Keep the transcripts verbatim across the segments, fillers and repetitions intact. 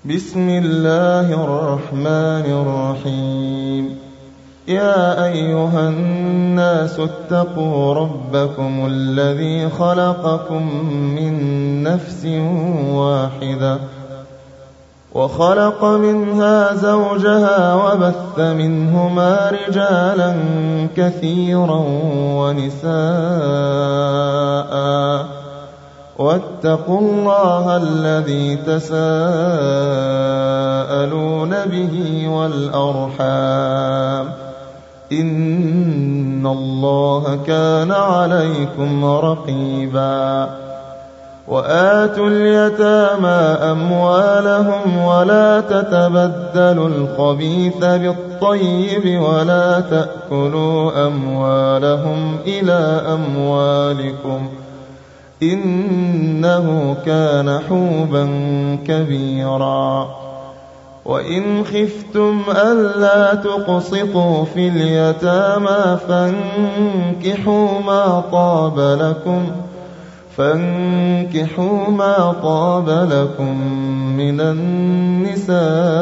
بسم الله الرحمن الرحيم. يا أيها الناس اتقوا ربكم الذي خلقكم من نفس واحدة وخلق منها زوجها وبث منهما رجالا كثيرا ونساء واتقوا الله الذي تساءلون به والأرحام إن الله كان عليكم رقيبا. وآتوا اليتامى أموالهم ولا تتبدلوا الخبيث بالطيب ولا تأكلوا أموالهم إلى أموالكم إنه كان حوبا كبيرا. وإن خفتم ألا تقسطوا في اليتامى فانكحوا ما طاب لكم فانكحوا ما طاب لكم من النساء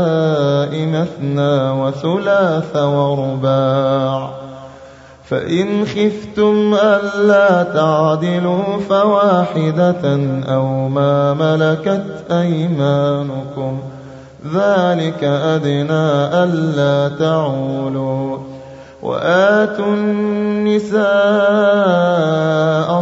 مثنى وثلاث ورباع، فإن خفتم ألا تعدلوا فواحدة أو ما ملكت أيمانكم ذلك أدنى ألا تعولوا. وآتوا النساء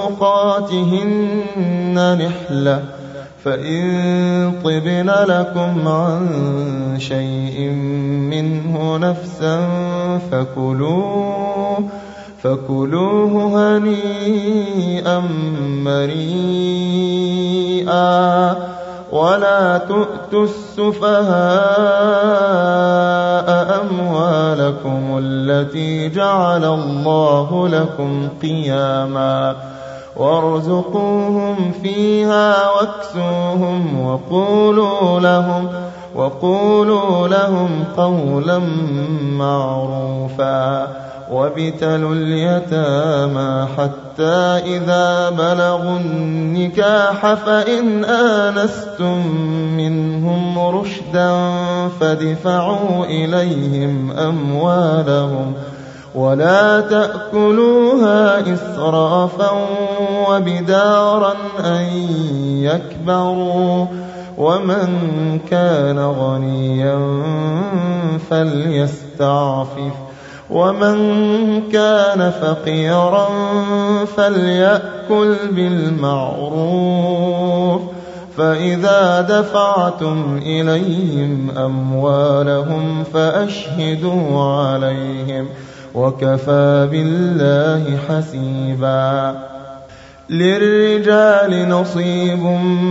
صدقاتهن نحلة فإن طبن لكم عن شيء منه نفسا فكلوه فكلوه هنيئا مريئا. ولا تؤتوا السفهاء أموالكم التي جعل الله لكم قياما وارزقوهم فيها واكسوهم وقولوا لهم وقولوا لهم قولا معروفا. وابتلوا اليتامى حتى إذا بلغوا النكاح فإن آنستم منهم رشدا فادفعوا إليهم أموالهم ولا تأكلوها إسرافا وبدارا أن يكبروا. ومن كان غنيا فليستعفف ومن كان فقيرا فليأكل بالمعروف. فإذا دفعتم إليهم أموالهم فأشهدوا عليهم وكفى بالله حسيبا. للرجال نصيب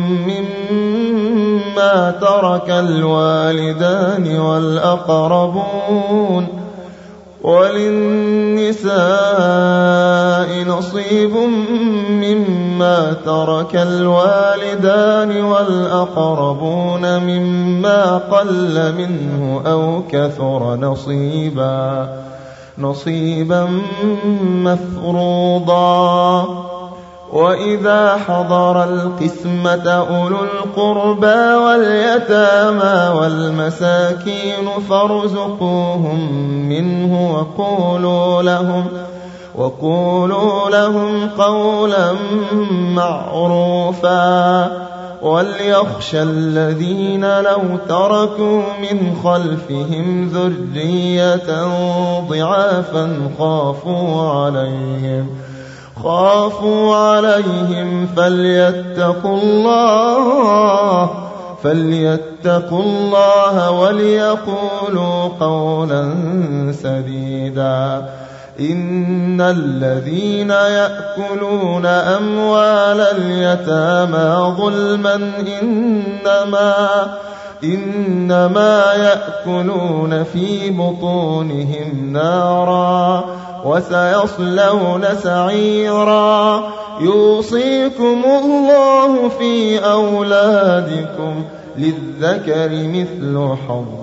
مما ترك الوالدان والأقربون وللنساء نصيب مما ترك الوالدان والأقربون مما قل منه أو كثر نصيبا نصيبا مفروضا. وإذا حضر القسمة أولو القربى واليتامى والمساكين فارزقوهم منه وقولوا لهم وقولوا لهم قولا معروفا. وليخشى الذين لو تركوا من خلفهم ذرية ضعافا خافوا عليهم خافوا عليهم فليتقوا الله فليتقوا الله وليقولوا قولا سديدا. إن الذين يأكلون أموال اليتامى ظلما إنما إنما يأكلون في بطونهم نارا وسيصلون سعيرا. يوصيكم الله في أولادكم للذكر مثل حظ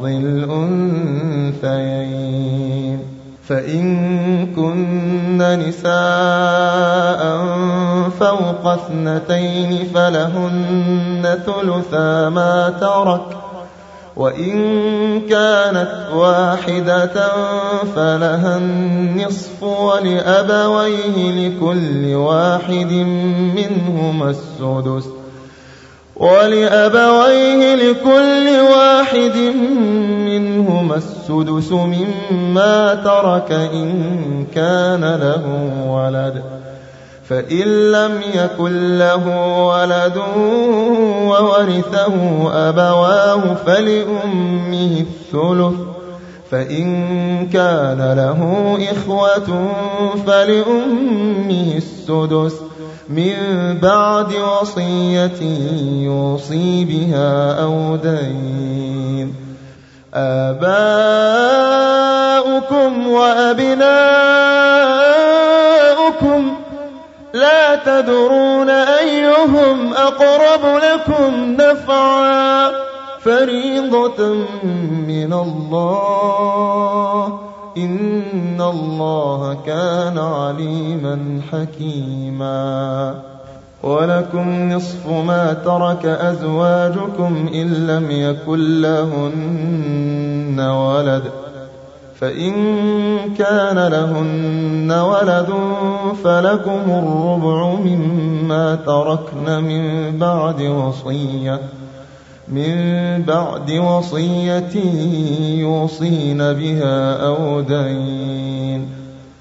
الأنثيين. فإن كن نساء فوق اثنتين فلهن ثلثا ما ترك وإن كانت واحدة فلها النصف ولأبويه لكل واحد منهما السدس ولأبويه لكل واحد منهما السدس مما ترك إن كان له ولد فإن لم يكن له ولد وورثه أبواه فلأمه الثلث فإن كان له إخوة فلأمه السدس من بعد وصية يوصي بها أو دين. آباؤكم وأبناؤكم لا تدرون أيهم أقرب لكم نفعا فريضة من الله إن الله كان عليما حكيما. ولكم نصف ما ترك أزواجكم إن لم يكن لهن ولد فإن كان لهن ولد فلكم الربع مما تركن من بعد وصية من بعد وصية يوصين بها أو دين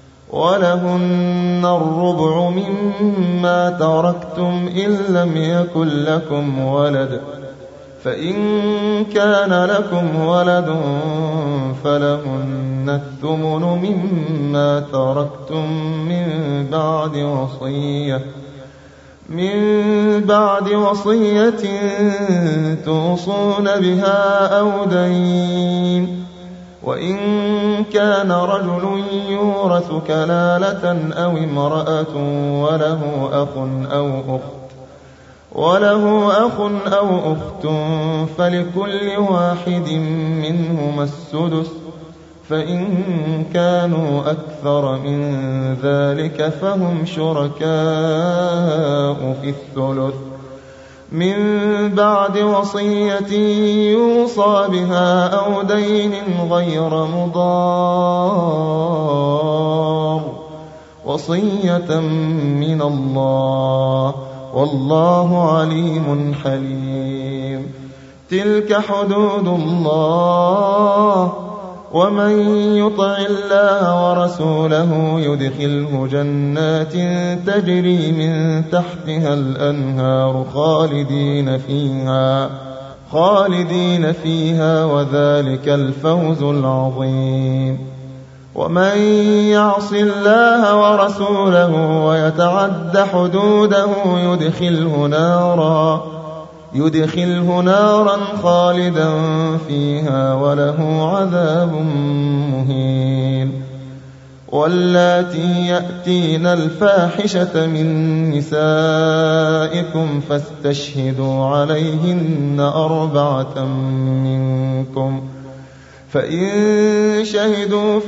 ولهن الربع مما تركتم إن لم يكن لكم ولد فإن كان لكم ولد فلهن الثمن مما تركتم من بعد وصية من بعد وصية توصون بها أو دين وإن كان رجل يورث كلالة أو امرأة وله أخ أو أخت وله أخ أو أخت فلكل واحد منهما السدس فإن كانوا أكثر من ذلك فهم شركاء في الثلث من بعد وصية يوصى بها أو دين غير مضار وصية من الله والله عليم حليم. تلك حدود الله ومن يطع الله ورسوله يدخله جنات تجري من تحتها الأنهار خالدين فيها خالدين فيها وذلك الفوز العظيم. ومن يعص الله ورسوله ويتعد حدوده يدخله نارا يدخله نارا خالدا فيها وله عذاب مهين. واللاتي يأتين الفاحشة من نسائكم فاستشهدوا عليهن أربعة منكم فإن شهدوا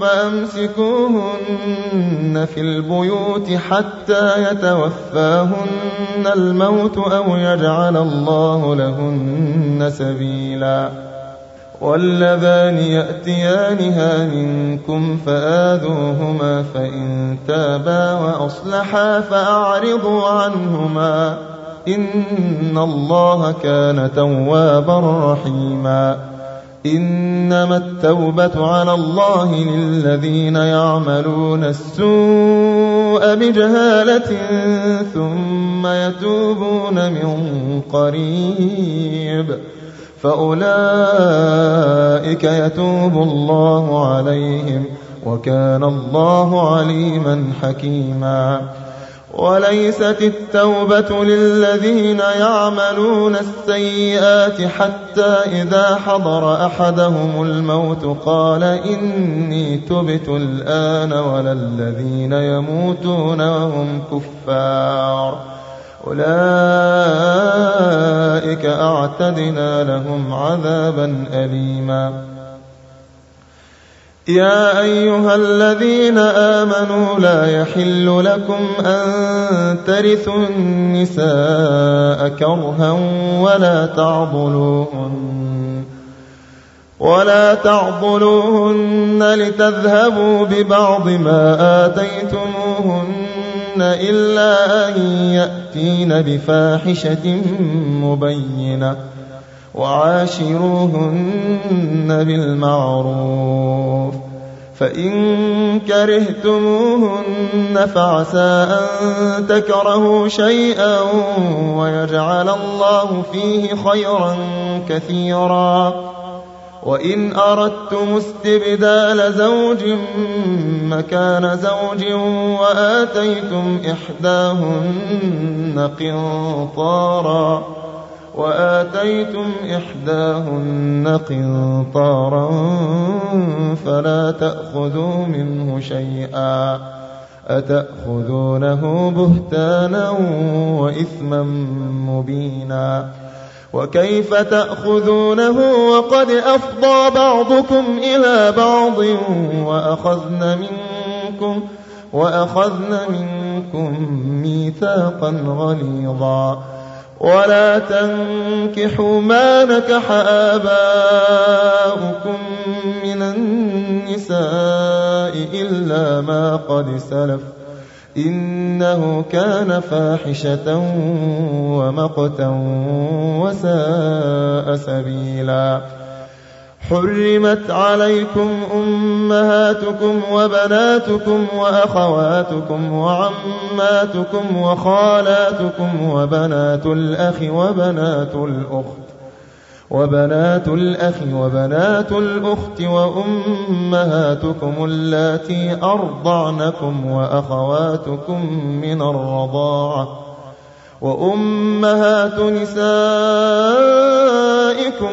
فأمسكوهن في البيوت حتى يتوفاهن الموت أو يجعل الله لهن سبيلا. واللذان يأتيانها منكم فآذوهما فإن تابا وأصلحا فأعرضوا عنهما إن الله كان توابا رحيما. إنما التوبة على الله للذين يعملون السوء بجهالة ثم يتوبون من قريب فأولئك يتوب الله عليهم وكان الله عليما حكيما. وليست التوبة للذين يعملون السيئات حتى إذا حضر أحدهم الموت قال إني تبت الآن ولا الذين يموتون وهم كفار أولئك أعتدنا لهم عذابا أليما. يا أيها الذين آمنوا لا يحل لكم أن ترثوا النساء كرها ولا تعضلوهن ولا تعضلوهن لتذهبوا ببعض ما آتيتموهن إلا أن يأتين بفاحشة مبينة وعاشروهن بالمعروف فإن كرهتموهن فعسى أن تكرهوا شيئا ويجعل الله فيه خيرا كثيرا وإن أردتم استبدال زوج مكان زوج وآتيتم إحداهن قنطارا وآتيتم إحداهن قنطارا فلا تأخذوا منه شيئا أتأخذونه بهتانا وإثما مبينا وكيف تأخذونه وقد أفضى بعضكم إلى بعض وأخذن منكم وأخذن منكم ميثاقا غليظا ولا تنكحوا ما نكح آباؤكم من النساء إلا ما قد سلف إنه كان فاحشة ومقتا وساء سبيلا حرمت عليكم أمهاتكم وبناتكم وأخواتكم وعماتكم وخالاتكم وبنات الأخ وبنات الأخت وبنات الأخ وبنات الأخت وأمهاتكم اللاتي أرضعنكم وأخواتكم من الرضاعة وأمهات نسائكم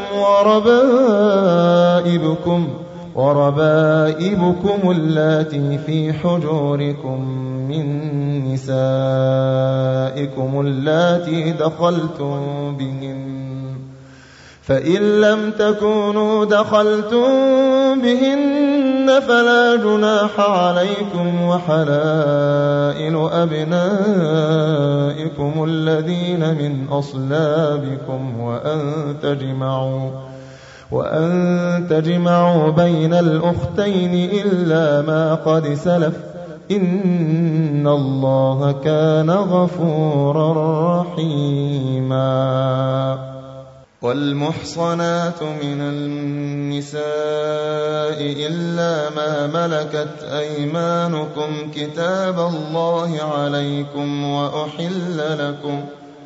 وربائبكم وربائبكم اللاتي في حجوركم من نسائكم اللاتي دخلتم بهن فإن لم تكونوا دخلتم بهن فلا جناح عليكم وحلائل أبنائكم الذين من أصلابكم وأن تجمعوا وأن تجمعوا بين الأختين إلا ما قد سلف إن الله كان غفورا رحيما والمحصنات من النساء إلا ما ملكت أيمانكم كتاب الله عليكم وأحل لكم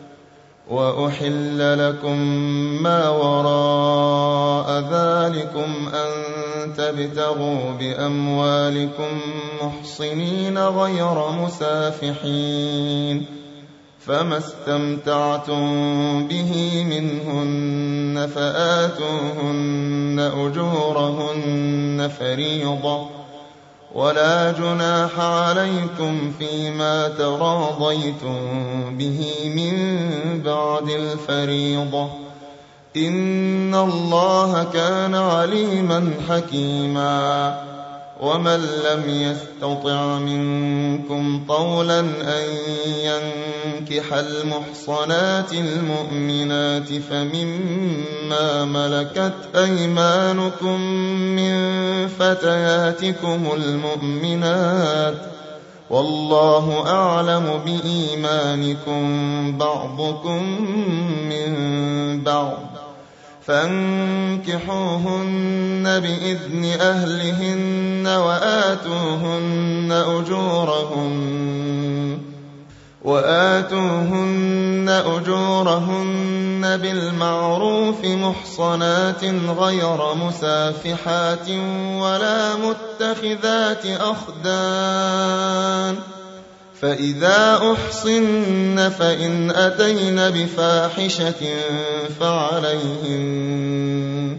وأحل لكم ما وراء ذلكم أن تبتغوا بأموالكم محصنين غير مسافحين فما استمتعتم به منهن فآتوهن أجورهن فريضة ولا جناح عليكم فيما تراضيتم به من بعد الفريضة إن الله كان عليما حكيما ومن لم يستطع منكم طولا أن ينكح المحصنات المؤمنات فمما ملكت أيمانكم من فتياتكم المؤمنات والله أعلم بإيمانكم بعضكم من بعض فانكحوهن بإذن أهلهن وآتوهن أجورهن وآتوهن أجورهن بالمعروف محصنات غير مسافحات ولا متخذات أخدان فإذا أحصن فإن أتين بفاحشة فعليهن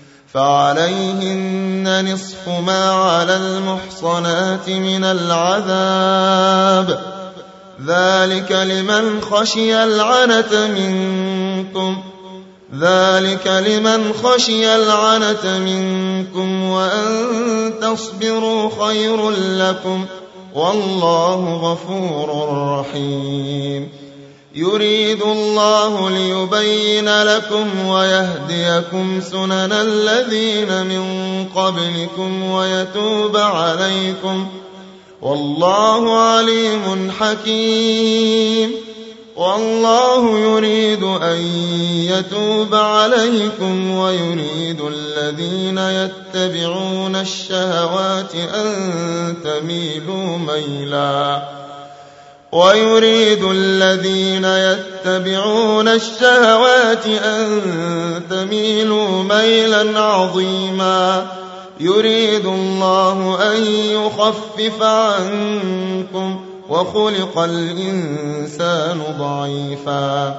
فعليهن نصف ما على المحصنات من العذاب ذلك لمن خشي العنة منكم ذلك لمن خشي العنة منكم وأن تصبروا خير لكم والله غفور رحيم يريد الله ليبين لكم ويهديكم سنن الذين من قبلكم ويتوب عليكم والله عليم حكيم. والله يريد أن يتوب عليكم ويريد الذين يتبعون الشهوات أن تميلوا ميلا ويريد الذين يتبعون الشهوات أن تميلوا ميلا عظيما. يريد الله أن يخفف عنكم وخلق الإنسان ضعيفا.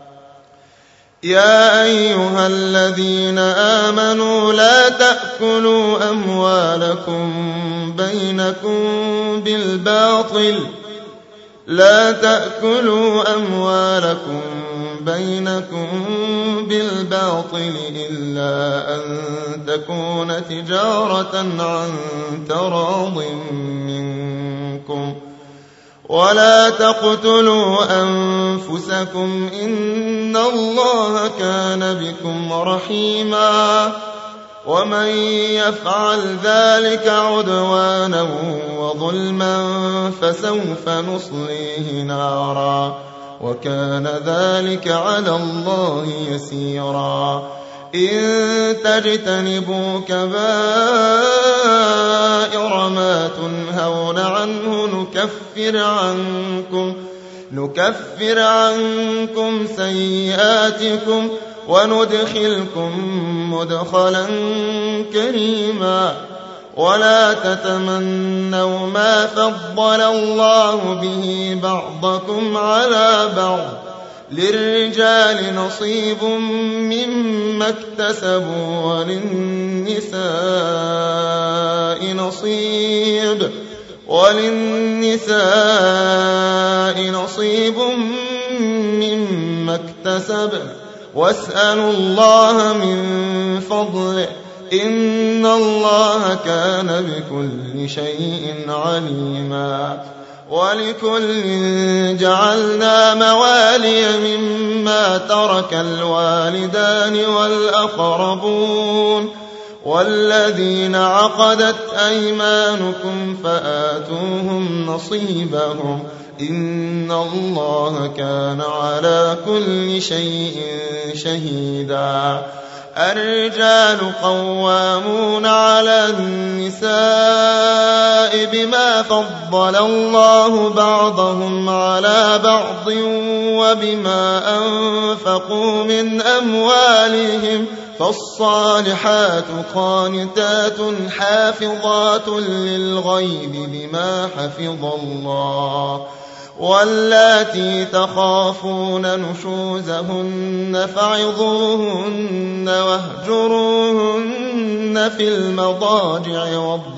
يا أيها الذين آمنوا لا تأكلوا أموالكم بينكم بالباطل لا تأكلوا أموالكم بينكم بالباطل إلا أن تكون تجارة عن تراض منكم ولا تقتلوا أنفسكم إن الله كان بكم رحيما. ومن يفعل ذلك عدوانا وظلما فسوف نصليه نارا وكان ذلك على الله يسيرا. إن تجتنبوا كبائر ما تنهون عنه نكفر عنكم نكفر عنكم سيئاتكم وندخلكم مدخلا كريما. ولا تتمنوا ما فضل الله به بعضكم على بعض للرجال نصيب مما اكتسبوا وللنساء نصيب وللنساء نصيب مما اكتسبن واسألوا الله من فضله إن الله كان بكل شيء عليما. ولكل جعلنا موالي مما ترك الوالدان والأقربون والذين عقدت أيمانكم فآتوهم نصيبهم إن الله كان على كل شيء شهيدا. الرجال قوامون على النساء بما فضل الله بعضهم على بعض وبما أنفقوا من أموالهم فالصالحات قانتات حافظات للغيب بما حفظ الله واللاتي تخافون نشوزهن فعظوهن واهجروهن في المضاجع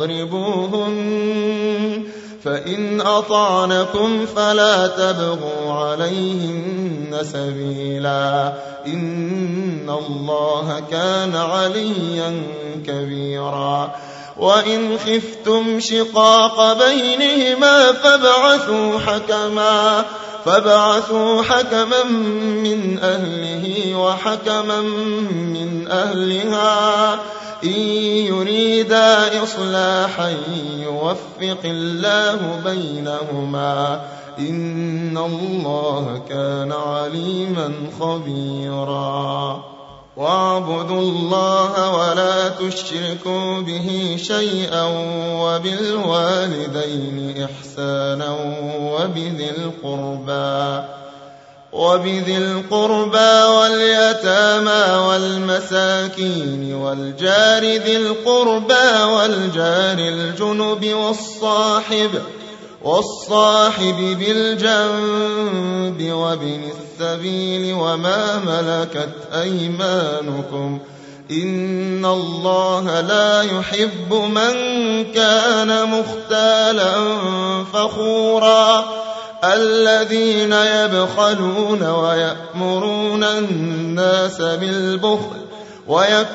واضربوهن فإن أطعنكم فلا تبغوا عليهن سبيلا إن الله كان عليا كبيرا. وإن خفتم شقاق بينهما فابعثوا حكما فابعثوا حكما من أهله وحكما من أهلها إن يريدا إصلاحا يوفق الله بينهما إن الله كان عليما خبيرا. واعبدوا الله ولا تشركوا به شيئا وبالوالدين إحسانا وبذي القربى وبذي القربى واليتامى والمساكين والجار ذي القربى والجار الجنب والصاحب والصاحب بالجنب وابن السبيل وما ملكت أيمانكم إن الله لا يحب من كان مختالا فخورا. الذين يبخلون ويأمرون الناس بالبخل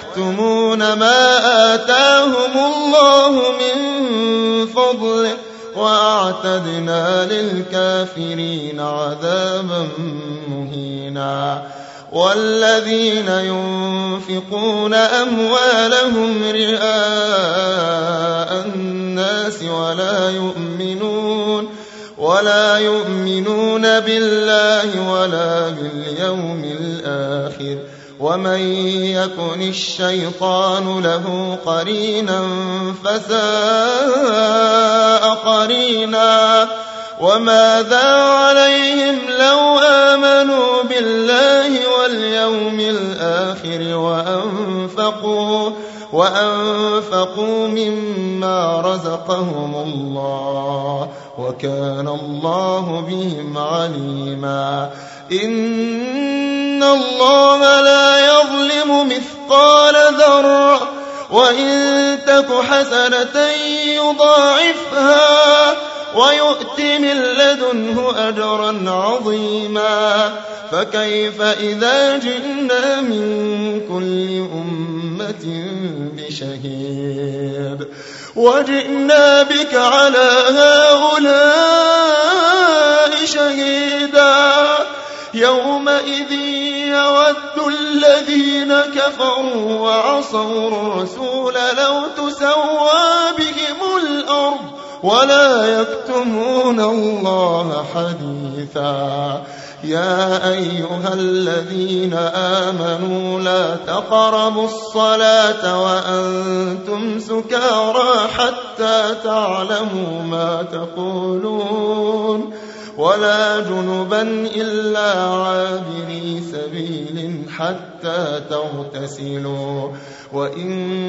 ويكتمون ما آتاهم الله من فضله وأعتدنا للكافرين عذابا مهينا. والذين ينفقون أموالهم رئاء الناس ولا يؤمنون ولا يؤمنون بالله ولا باليوم الآخر ومن يكن الشيطان له قرينا فساء قرينا. وماذا عليهم لو آمنوا بالله واليوم الآخر وأنفقوا, وأنفقوا مما رزقهم الله وكان الله بهم عليما. إن الله لا يظلم مثقال ذرة وإن تك حسنة يضاعفها ويؤت من لدنه أجرا عظيما. فكيف إذا جئنا من كل أمة بشهيد وجئنا بك على هؤلاء شهيدا. يومئذ يود الذين كفروا وعصوا الرسول لو تسوى بهم الأرض ولا يكتمون الله حديثا. يا أيها الذين آمنوا لا تقربوا الصلاة وأنتم سكارى حتى تعلموا ما تقولون ولا جنبا إلا عابري سبيل حتى تغتسلوا وإن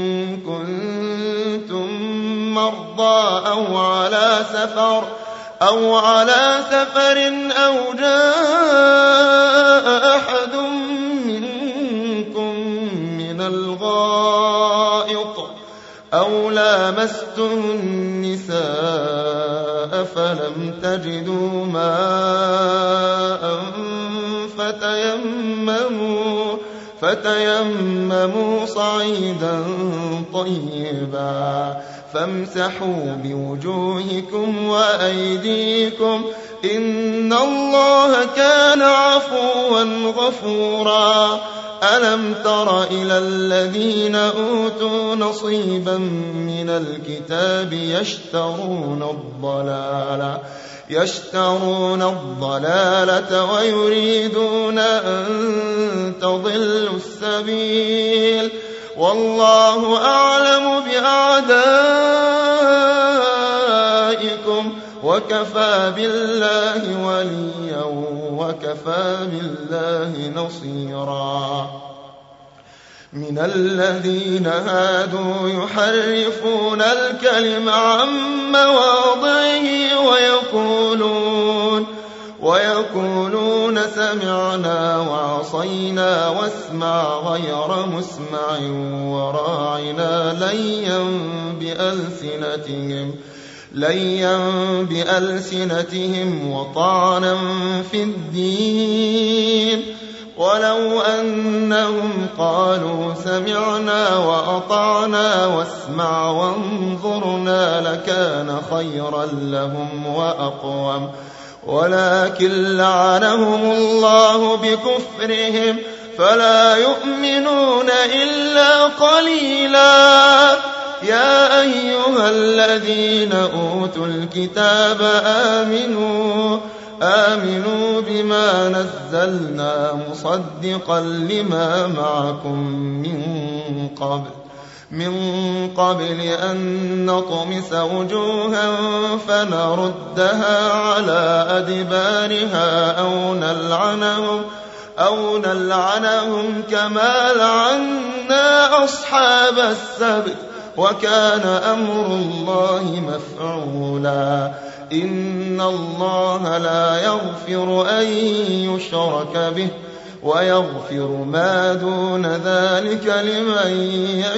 كنتم مرضى أو على سفر أو على سفر أو جاء أحد منكم من الغائط أو لامستم النساء فلم تجدوا ماء فتيمموا فتيمموا صعيدا طيبا فامسحوا بوجوهكم وأيديكم إن الله كان عفوا غفورا. ألم تر إلى الذين أوتوا نصيبا من الكتاب يشترون الضلالة يشترون الضلالة ويريدون أن تضلوا السبيل والله أعلم بأعدائكم وكفى بالله وليا وكفى بالله نصيرا. من الذين هادوا يحرفون الكلم عن مواضعه ويقولون ويقولون سمعنا وعصينا واسمع غير مسمع وراعنا ليا بألسنتهم ليا بألسنتهم وطعنا في الدين ولو أنهم قالوا سمعنا وأطعنا واسمع وانظرنا لكان خيرا لهم وأقوم ولكن لعنهم الله بكفرهم فلا يؤمنون إلا قليلا. يا أيها الذين أوتوا الكتاب آمنوا آمنوا بما نزلنا مصدقا لما معكم من قبل من قبل أن نطمس وجوها فنردها على أدبارها أو نلعنهم أو نلعنهم كما لعنا أصحاب السبت وكان أمر الله مفعولا. إن الله لا يغفر أن يشرك به ويغفر ما دون ذلك لمن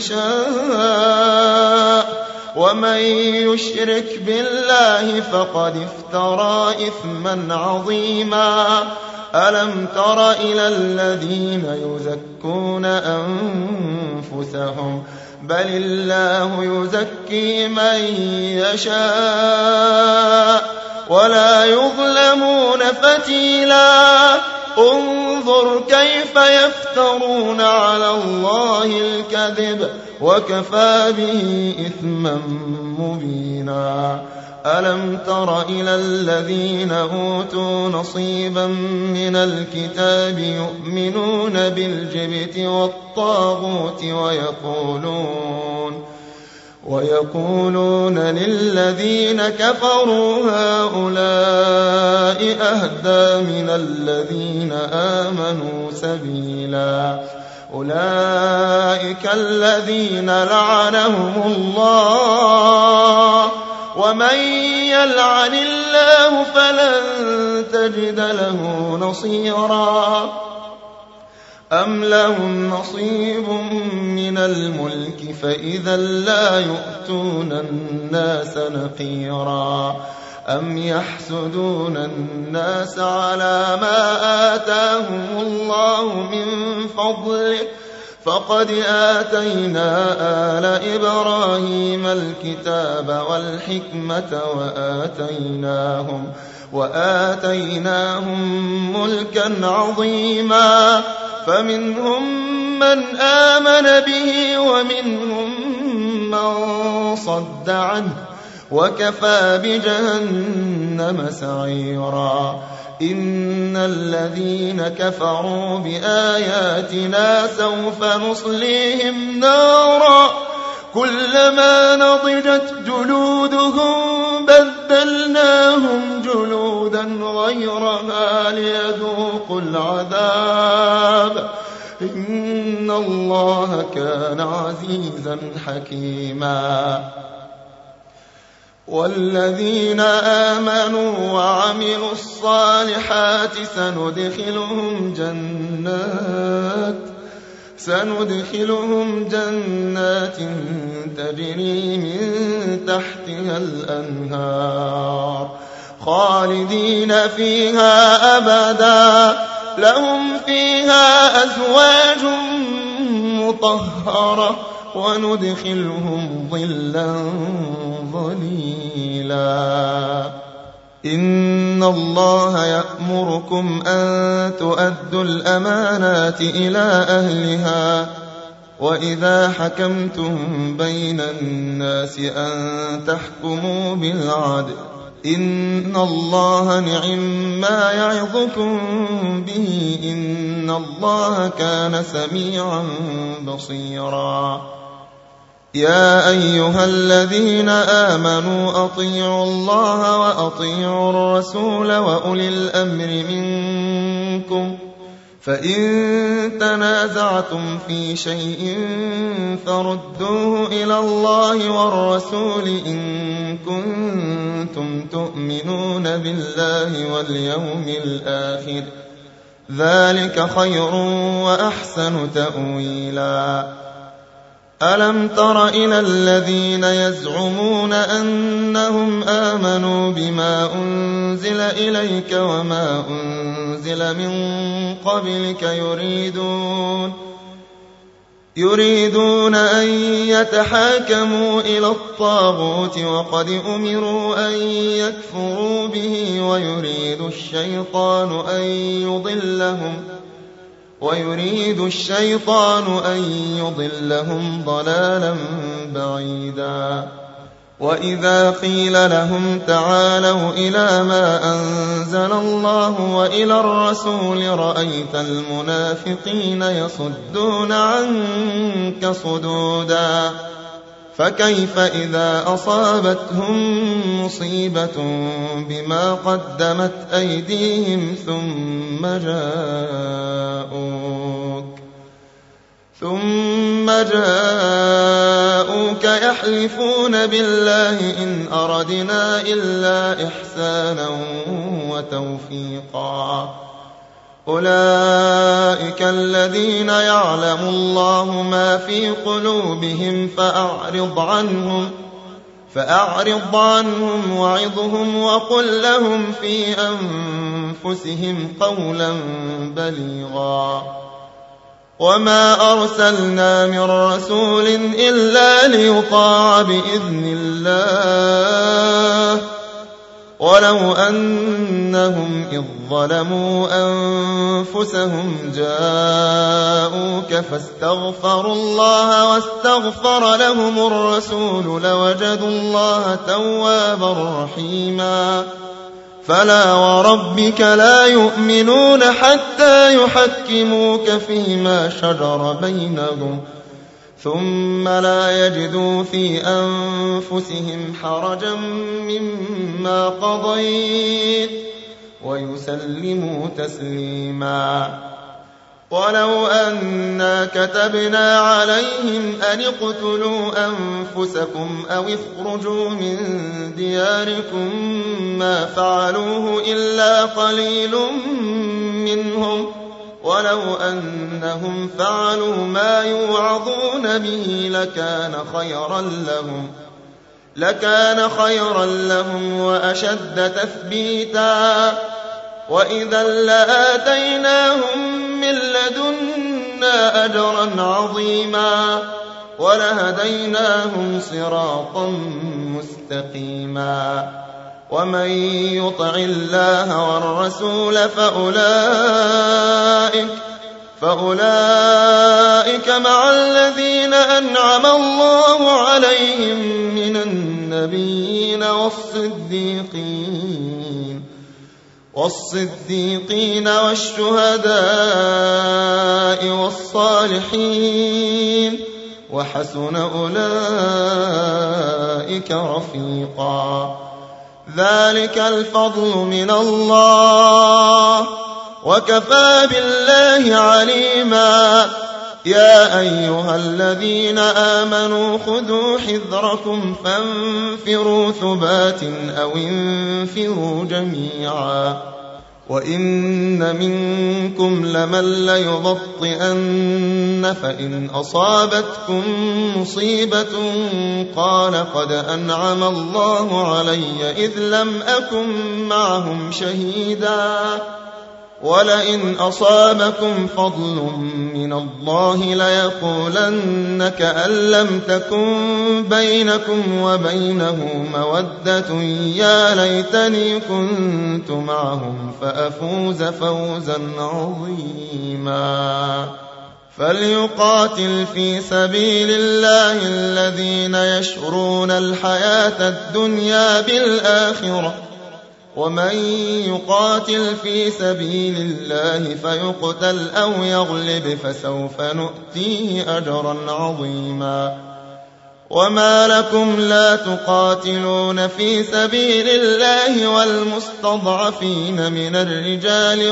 يشاء ومن يشرك بالله فقد افترى إثما عظيما. ألم تر إلى الذين يزكون أنفسهم أنفسهم بل الله يزكي من يشاء ولا يظلمون فتيلا انظر كيف يفترون على الله الكذب وكفى به إثما مبينا ألم تر إلى الذين أوتوا نصيبا من الكتاب يؤمنون بالجبت والطاغوت ويقولون ويقولون للذين كفروا هؤلاء أهدى من الذين آمنوا سبيلا أولئك الذين لعنهم الله ومن يلعن الله فلن تجد له نصيرا أم لهم نصيب من الملك فإذا لا يؤتون الناس نقيرا أم يحسدون الناس على ما آتاهم الله من فضله فقد آتينا آل إبراهيم الكتاب والحكمة وآتيناهم وآتيناهم ملكا عظيما فمنهم من آمن به ومنهم من صد عنه وكفى بجهنم سعيرا إن الذين كفروا بآياتنا سوف نصليهم نارا كلما نضجت جلودهم بدلناهم جلودا غيرها ليذوقوا العذاب إن الله كان عزيزا حكيما والذين آمنوا وعملوا الصالحات سندخلهم جنات سندخلهم جنات تجري من تحتها الأنهار خالدين فيها أبدا لهم فيها أزواج مطهرة وندخلهم ظلا ظليلا إن الله يأمركم أن تؤدوا الأمانات إلى أهلها وإذا حكمتم بين الناس أن تحكموا بالعدل إن الله نعم ما يعظكم به إن الله كان سميعا بصيرا يا أيها الذين آمنوا أطيعوا الله وأطيعوا الرسول وأولي الأمر منكم فإن تنازعتم في شيء فردوه إلى الله والرسول إن كنتم تؤمنون بالله واليوم الآخر ذلك خير وأحسن تأويلا ألم تر إلى الذين يزعمون أنهم آمنوا بما أنزل إليك وما أنزل من قبلك يريدون يريدون أن يتحاكموا إلى الطاغوت وقد أمروا أن يكفروا به ويريد الشيطان أن يضلهم ويريد الشيطان أن يضلهم ضلالا بعيدا وإذا قيل لهم تعالوا إلى ما أنزل الله وإلى الرسول رأيت المنافقين يصدون عنك صدودا فكيف إذا أصابتهم مصيبة بما قدمت أيديهم ثم جاءوك ثم جاءوك يحلفون بالله إن أردنا إلا إحسانا وتوفيقا أولئك الذين يعلم الله ما في قلوبهم فأعرض عنهم فأعرض عنهم وعظهم وقل لهم في أنفسهم قولا بليغا وما أرسلنا من رسول إلا ليطاع بإذن الله ولو أنهم إذ ظلموا أنفسهم جاءوك فاستغفروا الله واستغفر لهم الرسول لوجدوا الله توابا رحيما فلا وربك لا يؤمنون حتى يحكموك فيما شجر بينهم ثم لا يجدوا في أنفسهم حرجا مما قضيت ويسلموا تسليما ولو أنا كتبنا عليهم أن اقتلوا أنفسكم أو اخرجوا من دياركم ما فعلوه إلا قليل منهم ولو أنهم فعلوا ما يوعظون به لكان خيرا لهم لكان خيرا لهم وأشد تثبيتا وإذا لآتيناهم من لدنا أجرا عظيما ولهديناهم صراطا مستقيما ومن يطع الله والرسول فأولئك فأولئك مع الذين أنعم الله عليهم من النبيين والصديقين والصديقين والشهداء والصالحين وحسن أولئك رفيقا ذلك الفضل من الله وكفى بالله عليما يا أيها الذين آمنوا خذوا حذركم فانفروا ثبات أو انفروا جميعا وإن منكم لمن ليبطئن فإن أصابتكم مصيبة قال قد أنعم الله علي إذ لم أكن معهم شهيدا ولئن أصابكم فضل من الله ليقولن كأن لم تكن بينكم وبينه مودة يا ليتني كنت معهم فأفوز فوزا عظيما فليقاتل في سبيل الله الذين يشرون الحياة الدنيا بالآخرة ومن يقاتل في سبيل الله فيقتل أو يغلب فسوف نؤتيه أجرا عظيما وما لكم لا تقاتلون في سبيل الله والمستضعفين من الرجال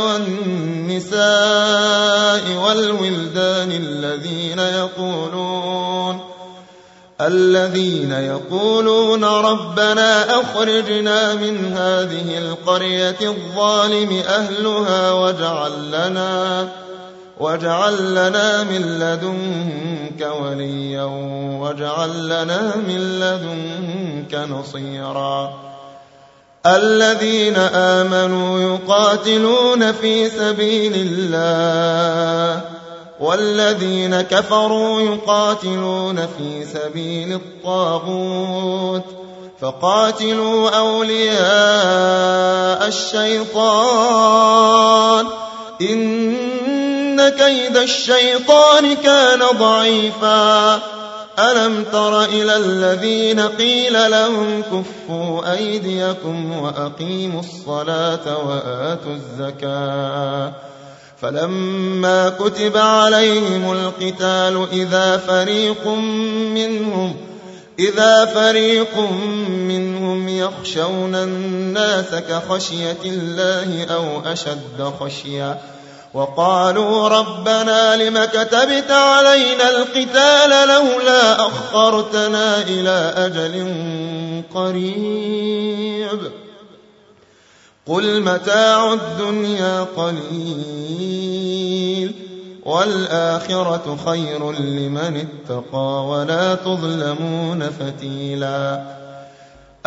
والنساء والولدان الذين يقولون الذين يقولون ربنا أخرجنا من هذه القرية الظالم أهلها واجعل لنا واجعل لنا من لدنك وليا واجعل لنا من لدنك نصيرا الذين آمنوا يقاتلون في سبيل الله والذين كفروا يقاتلون في سبيل الطاغوت فقاتلوا أولياء الشيطان إن كيد الشيطان كان ضعيفا ألم تر إلى الذين قيل لهم كفوا أيديكم وأقيموا الصلاة وآتوا الزكاة فلما كتب عليهم القتال إذا فريق منهم إذا فريق منهم يخشون الناس كخشية الله أو أشد خشية وقالوا ربنا لم كتبت علينا القتال لولا أخرتنا إلى أجل قريب قل متاع الدنيا قليل والآخرة خير لمن اتقى ولا تظلمون فتيلا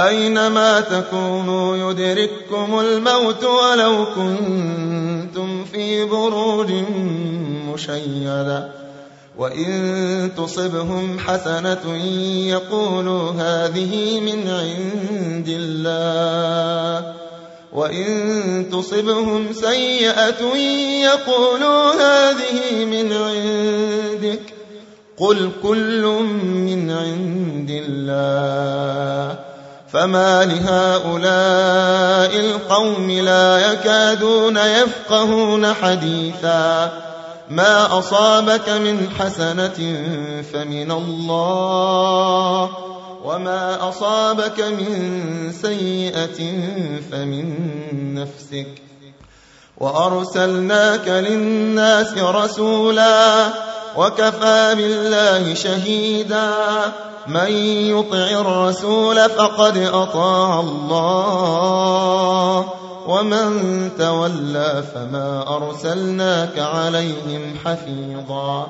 أينما تكونوا يدرككم الموت ولو كنتم في في بروج مشيدة وإن تصبهم حسنة يقولوا هذه من عند الله وإن تصبهم سيئة يقولوا هذه من عندك قل كل من عند الله فما لهؤلاء القوم لا يكادون يفقهون حديثا ما أصابك من حسنة فمن الله وما أصابك من سيئة فمن نفسك وأرسلناك للناس رسولا وكفى بالله شهيدا من يطع الرسول فقد أطاع الله ومن تولى فما أرسلناك عليهم حفيظا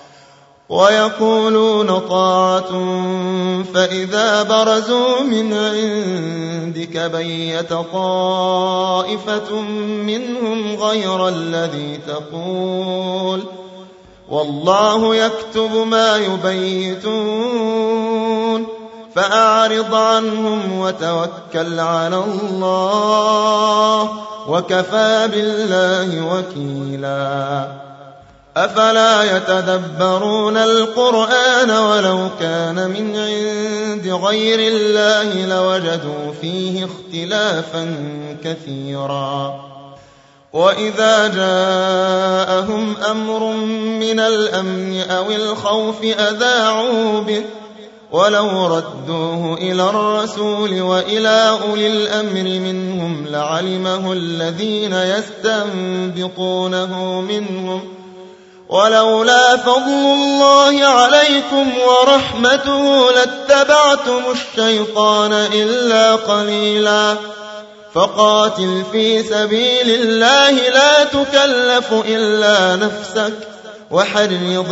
ويقولون طاعة فإذا برزوا من عندك بيت طائفة منهم غير الذي تقول والله يكتب ما يبيتون فأعرض عنهم وتوكل على الله وكفى بالله وكيلا أفلا يتدبرون القرآن ولو كان من عند غير الله لوجدوا فيه اختلافا كثيرا وإذا جاءهم أمر من الأمن أو الخوف أذاعوا به ولو ردوه إلى الرسول وإلى أولي الأمر منهم لعلمه الذين يستنبطونه منهم ولولا فضل الله عليكم ورحمته لاتبعتم الشيطان إلا قليلا فقاتل في سبيل الله لا تكلف إلا نفسك وحرض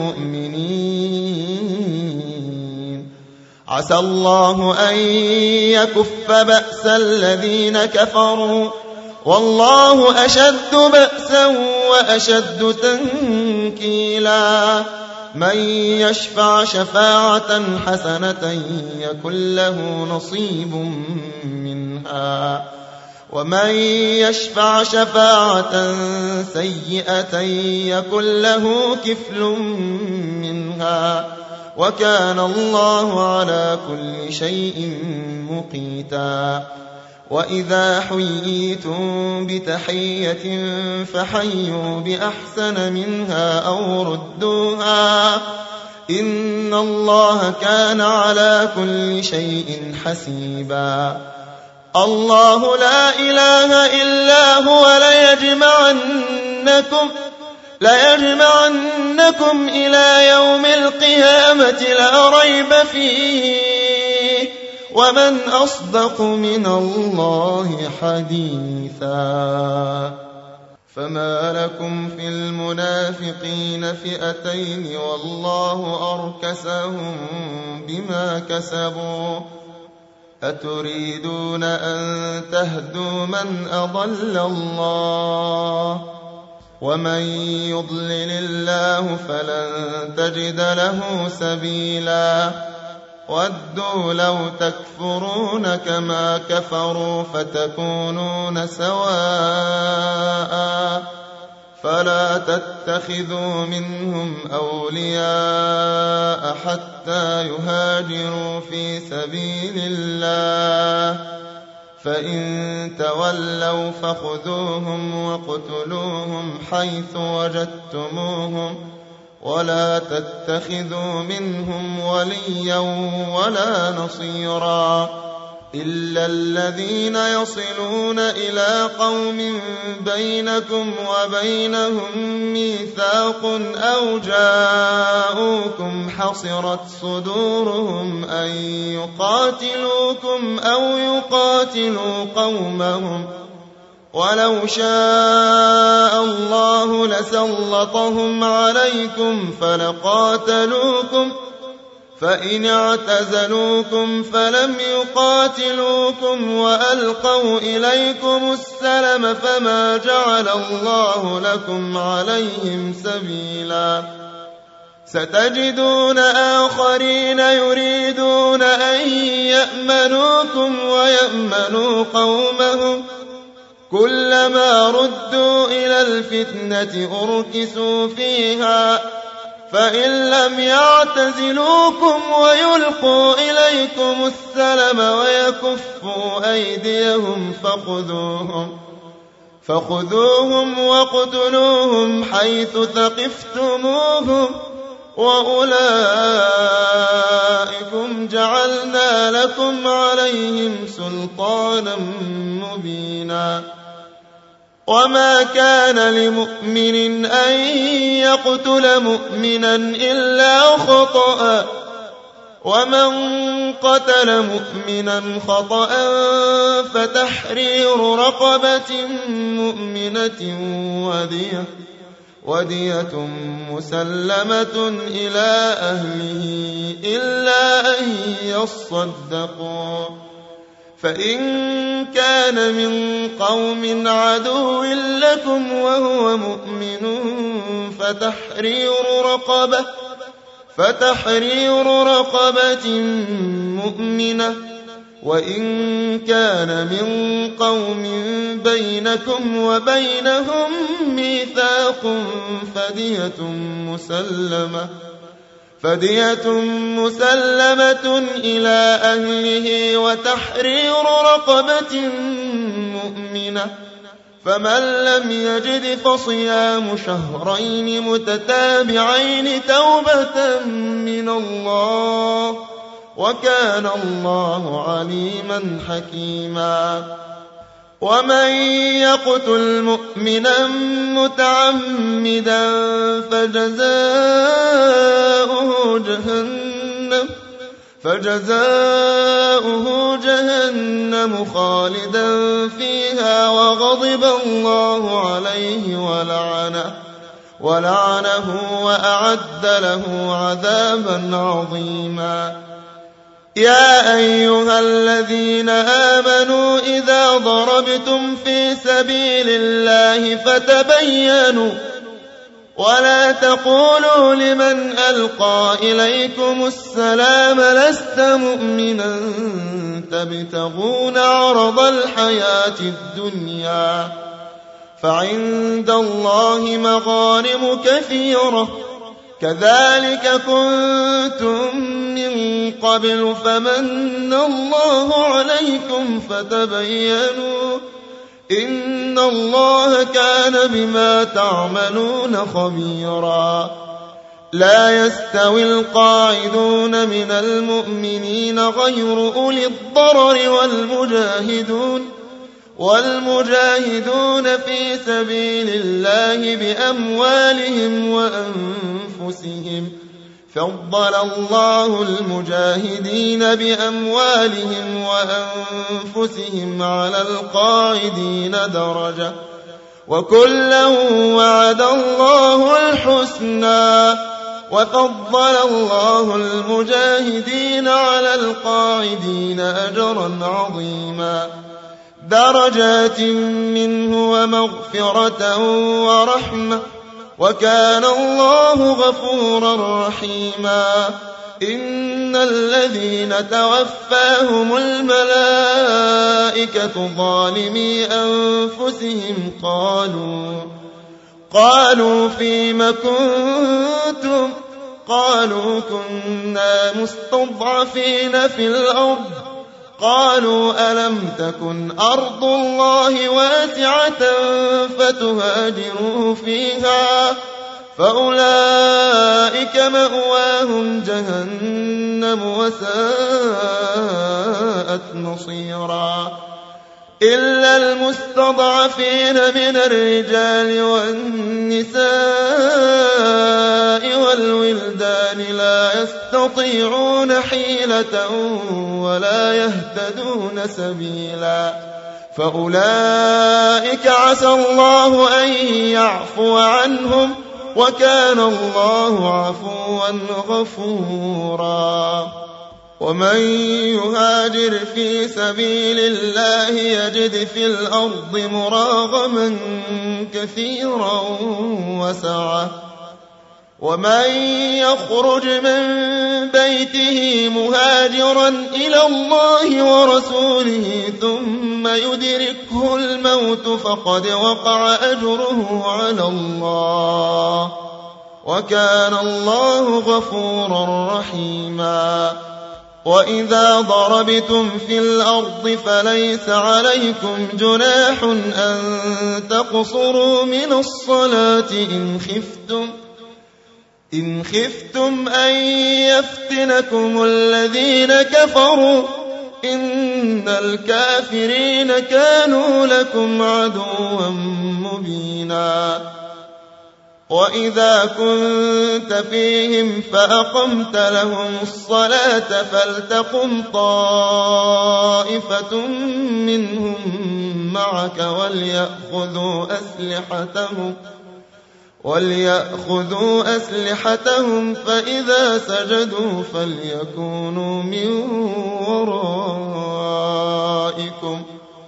المؤمنين عسى الله أن يكف بأس الذين كفروا والله أشد بأسا وأشد تنكيلا من يشفع شفاعة حسنة يكن له نصيب منها ومن يشفع شفاعة سيئة يكن له كفل منها وكان الله على كل شيء مقيتا وإذا حييتم بتحية فحيوا بأحسن منها أو ردوها إن الله كان على كل شيء حسيبا الله لا إله إلا هو ليجمعنكم ليجمعنكم إلى يوم القيامة لا ريب فيه ومن أصدق من الله حديثا فما لكم في المنافقين فئتين والله أركسهم بما كسبوا أتريدون أن تهدوا من أضل الله ومن يضلل الله فلن تجد له سبيلا ودوا لو تكفرون كما كفروا فتكونون سواء فلا تتخذوا منهم أولياء حتى يهاجروا في سبيل الله فإن تولوا فخذوهم وقتلوهم حيث وجدتموهم ولا تتخذوا منهم وليا ولا نصيرا إلا الذين يصلون إلى قوم بينكم وبينهم ميثاق أو جاءوكم حصرت صدورهم أن يقاتلوكم أو يقاتلوا قومهم ولو شاء الله لسلطهم عليكم فلقاتلوكم فإن اعتزلوكم فلم يقاتلوكم وألقوا إليكم السلم فما جعل الله لكم عليهم سبيلا ستجدون آخرين يريدون أن يأمنوكم ويأمنوا قومهم كلما ردوا إلى الفتنة أركسوا فيها فإن لم يعتزلوكم ويلقوا إليكم السلم ويكفوا أيديهم فخذوهم فخذوهم واقتلوهم حيث ثقفتموهم وأولئكم جعلنا لكم عليهم سلطانا مبينا وما كان لمؤمن أن يقتل مؤمنا إلا خطأ ومن قتل مؤمنا خطأ فتحرير رقبة مؤمنة ودية ودية مسلمة إلى أهله إلا أن يصدقوا فإن كان من قوم عدو لكم وهو مؤمن فتحرير رقبة فتحرير رقبة مؤمنة وإن كان من قوم بينكم وبينهم ميثاق فدية مسلمة فدية مسلمة إلى أهله وتحرير رقبة مؤمنة فمن لم يجد فصيام شهرين متتابعين توبة من الله وكان الله عليما حكيما ومن يقتل مؤمنا متعمدا فجزاؤه جهنم فجزاؤه جهنم خالدا فيها وغضب الله عليه ولعنه ولعنه وأعد له عذابا عظيما يا أيها الذين آمنوا إذا ضربتم في سبيل الله فتبينوا ولا تقولوا لمن ألقى إليكم السلام لست مؤمنا تبتغون عرض الحياة الدنيا فعند الله مغانم كثيرة كذلك كنتم من قبل فمن الله عليكم فتبينوا إن الله كان بما تعملون خبيرا لا يستوي القاعدون من المؤمنين غير أولي الضرر والمجاهدون والمجاهدون في سبيل الله بأموالهم وأنفسهم فضل الله المجاهدين بأموالهم وأنفسهم على القاعدين درجة وكلا وعد الله الحسنى وفضل الله المجاهدين على القاعدين أجرا عظيما درجات منه ومغفرة ورحمة وكان الله غفورا رحيما إن الذين توفاهم الملائكة ظالمي أنفسهم قالوا قالوا فيم كنتم قالوا كنا مستضعفين في الأرض قالوا ألم تكن أرض الله واسعة فتهاجروا فيها فأولئك مأواهم جهنم وساءت مصيرا إلا المستضعفين من الرجال والنساء والولدان لا يستطيعون حيلة ولا يهتدون سبيلا فأولئك عسى الله أن يعفو عنهم وكان الله عفوا غفورا. ومن يهاجر في سبيل الله يجد في الأرض مراغما كثيرا وسعة، ومن يخرج من بيته مهاجرا إلى الله ورسوله ثم يدركه الموت فقد وقع أجره على الله، وكان الله غفورا رحيما. وإذا ضربتم في الأرض فليس عليكم جناح أن تقصروا من الصلاة إن خفتم إن خفتم أن يفتنكم الذين كفروا إن الكافرين كانوا لكم عدوا مبينا. وإذا كنت فيهم فأقمت لهم الصلاة فلتقم طائفة منهم معك وليأخذوا أسلحتهم وليأخذوا أسلحتهم فإذا سجدوا فليكونوا من ورائكم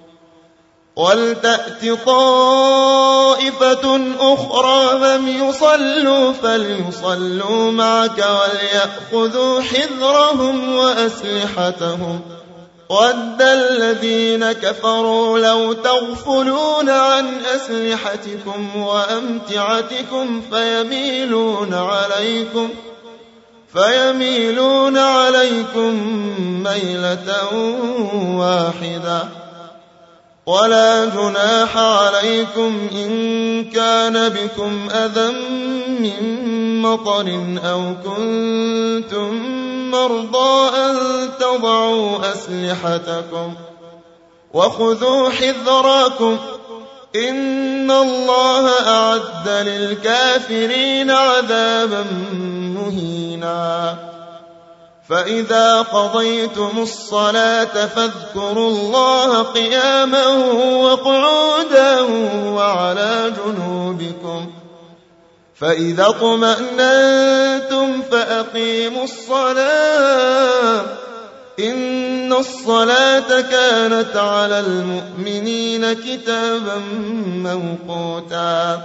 ولتأت طائفة أخرى لم يصلوا فليصلوا معك وليأخذوا حذرهم وأسلحتهم. وَدَّ الَّذِينَ كَفَرُوا لَوْ تَغْفُلُونَ عَنْ أَسْلِحَتِكُمْ وَأَمْتِعَتِكُمْ فَيَمِيلُونَ عَلَيْكُمْ فَيَمِيلُونَ عَلَيْكُمْ مَيْلَةً وَاحِدَةً. وَلَا جُنَاحَ عَلَيْكُمْ إِن كَانَ بِكُمْ أَذًى مِّن مَّطَرٍ أَوْ كُنتُم مرضى أن تضعوا أسلحتكم وخذوا حذركم إن الله أعد للكافرين عذابا مهينا. فإذا قضيتم الصلاة فاذكروا الله قياما وقعودا وعلى جنوبكم فإذا اطمأننتم فأقيموا الصلاة إن الصلاة كانت على المؤمنين كتابا موقوتا.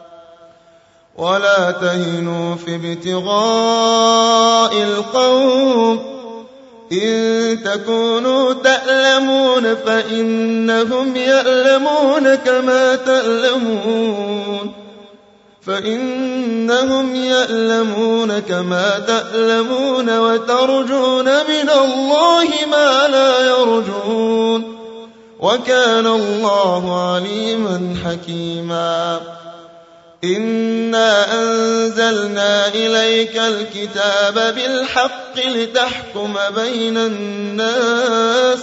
ولا تهنوا في ابتغاء القوم إن تكونوا تألمون فإنهم يألمون كما تألمون فإنهم يألمون كما تألمون وترجون من الله ما لا يرجون وكان الله عليما حكيما. إنا أنزلنا إليك الكتاب بالحق لتحكم بين الناس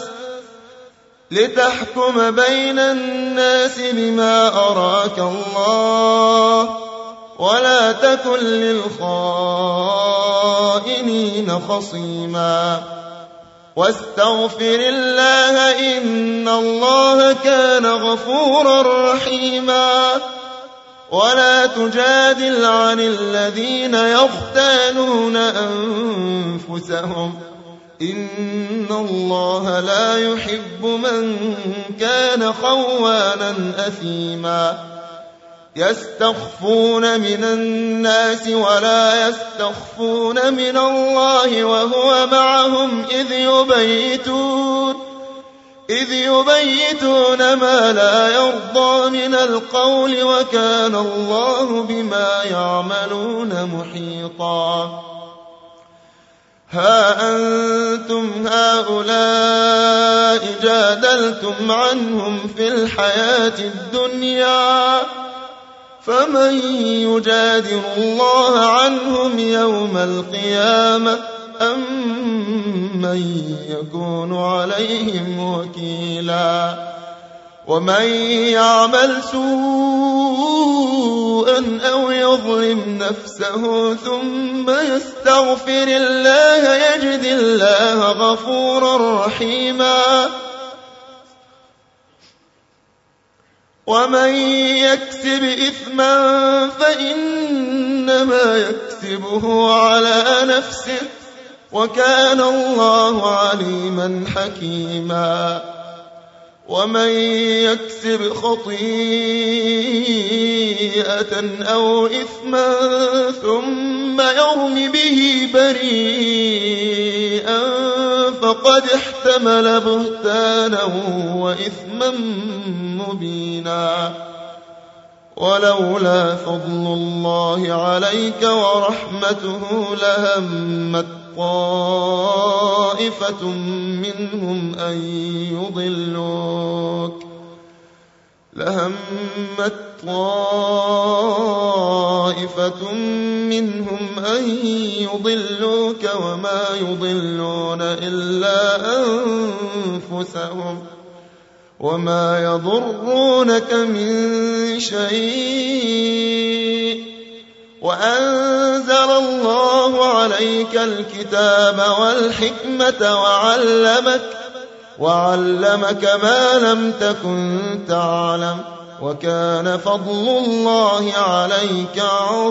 لتحكم بين الناس بما أراك الله ولا تكن للخائنين خصيما. واستغفر الله إن الله كان غفورا رحيما. ولا تجادل عن الذين يختانون أنفسهم إن الله لا يحب من كان خوانا أثيما. يستخفون من الناس ولا يستخفون من الله وهو معهم إذ يبيتون إذ يبيتون ما لا يرضى من القول وكان الله بما يعملون محيطا. ها أنتم هؤلاء جادلتم عنهم في الحياة الدنيا فمن يجادل الله عنهم يوم القيامة أم من يكون عليهم وكيلا. ومن يعمل سوءا أو يظلم نفسه ثم يستغفر الله يجد الله غفورا رحيما. ومن يكسب إثما فإن إنما يكسبه على نفسه وكان الله عليما حكيما. ومن يكسب خطيئة أو إثما ثم يرم به بريئا فقد احتمل بهتانا وإثما مبينا. ولولا فضل الله عليك ورحمته لهمت طائفة منهم أن يضلوك لهمت طائفة منهم أن يضلوك وما يضلون إلا أنفسهم وما يضرونك من شيء وأنزل الله عليك الكتاب والحكمة وعلمك وعلمك ما لم تكن تعلم وكان فضل الله عليك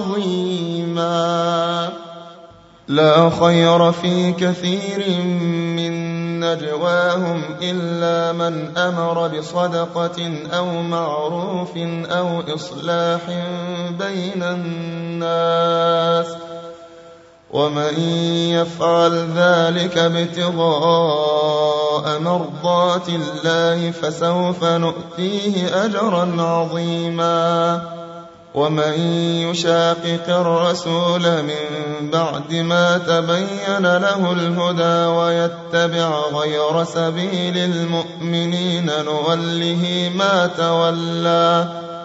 عظيما. لا خير في كثير من نجواهم إلا من أمر بصدقة أو معروف أو إصلاح بين الناس ومن يفعل ذلك ابتغاء مرضات الله فسوف نؤتيه أجرا عظيما. ومن يشاقق الرسول من بعد ما تبين له الهدى ويتبع غير سبيل المؤمنين نوله ما تولى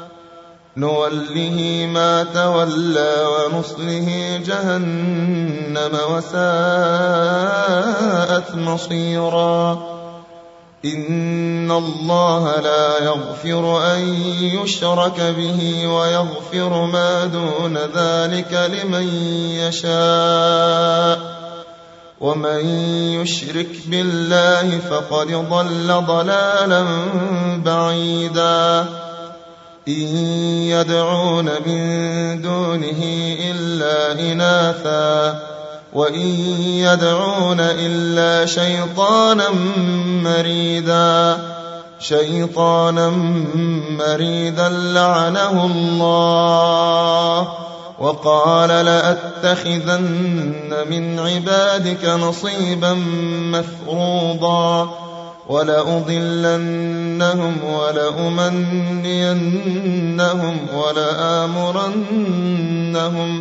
نوله ما تولى ونصله جهنم وساءت مصيرا. إن الله لا يغفر أن يشرك به ويغفر ما دون ذلك لمن يشاء ومن يشرك بالله فقد ضل ضلالا بعيدا. إن يدعون من دونه إلا إناثا وإن يدعون إلا شيطانا مريدا شيطانا مريدا لعنه الله وقال لأتخذن من عبادك نصيبا مفروضا ولأضلنهم ولأمنينهم ولآمرنهم